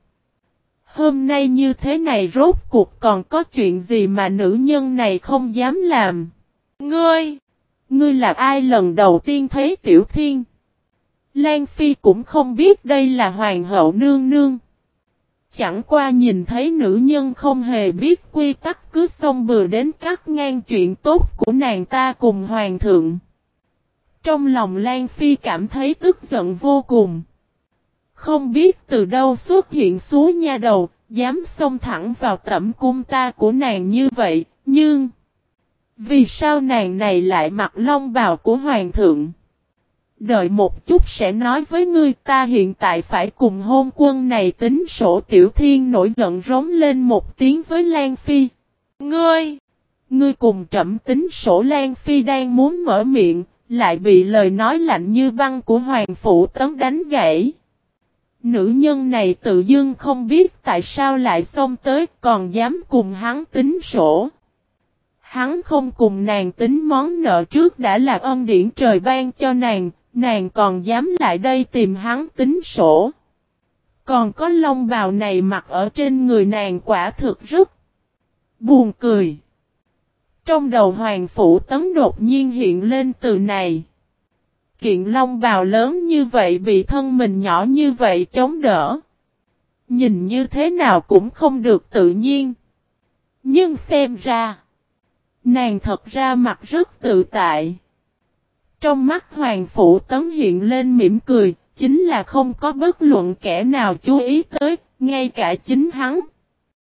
Hôm nay như thế này rốt cuộc còn có chuyện gì mà nữ nhân này không dám làm. Ngươi! Ngươi là ai lần đầu tiên thấy Tiểu Thiên? Lan Phi cũng không biết đây là hoàng hậu nương nương. Chẳng qua nhìn thấy nữ nhân không hề biết quy tắc cứ xông bừa đến cắt ngang chuyện tốt của nàng ta cùng hoàng thượng. Trong lòng Lan Phi cảm thấy tức giận vô cùng. Không biết từ đâu xuất hiện số nha đầu, dám xông thẳng vào tẩm cung ta của nàng như vậy, nhưng... Vì sao nàng này lại mặc long bào của hoàng thượng? Đợi một chút sẽ nói với ngươi, ta hiện tại phải cùng hôn quân này tính sổ. Tiểu Thiên nổi giận rống lên một tiếng với Lan Phi. Ngươi! Ngươi cùng trẫm tính sổ. Lan Phi đang muốn mở miệng, lại bị lời nói lạnh như băng của Hoàng Phủ Tấn đánh gãy. Nữ nhân này tự dưng không biết tại sao lại xông tới, còn dám cùng hắn tính sổ. Hắn không cùng nàng tính món nợ trước đã là ân điển trời ban cho nàng, nàng còn dám lại đây tìm hắn tính sổ. Còn có long bào này mặc ở trên người nàng quả thực rất buồn cười. Trong đầu Hoàng Phủ Tấn đột nhiên hiện lên từ này. Kiện long bào lớn như vậy bị thân mình nhỏ như vậy chống đỡ. Nhìn như thế nào cũng không được tự nhiên. Nhưng xem ra, nàng thật ra mặt rất tự tại. Trong mắt Hoàng Phủ Tấn hiện lên mỉm cười, chính là không có bất luận kẻ nào chú ý tới, ngay cả chính hắn.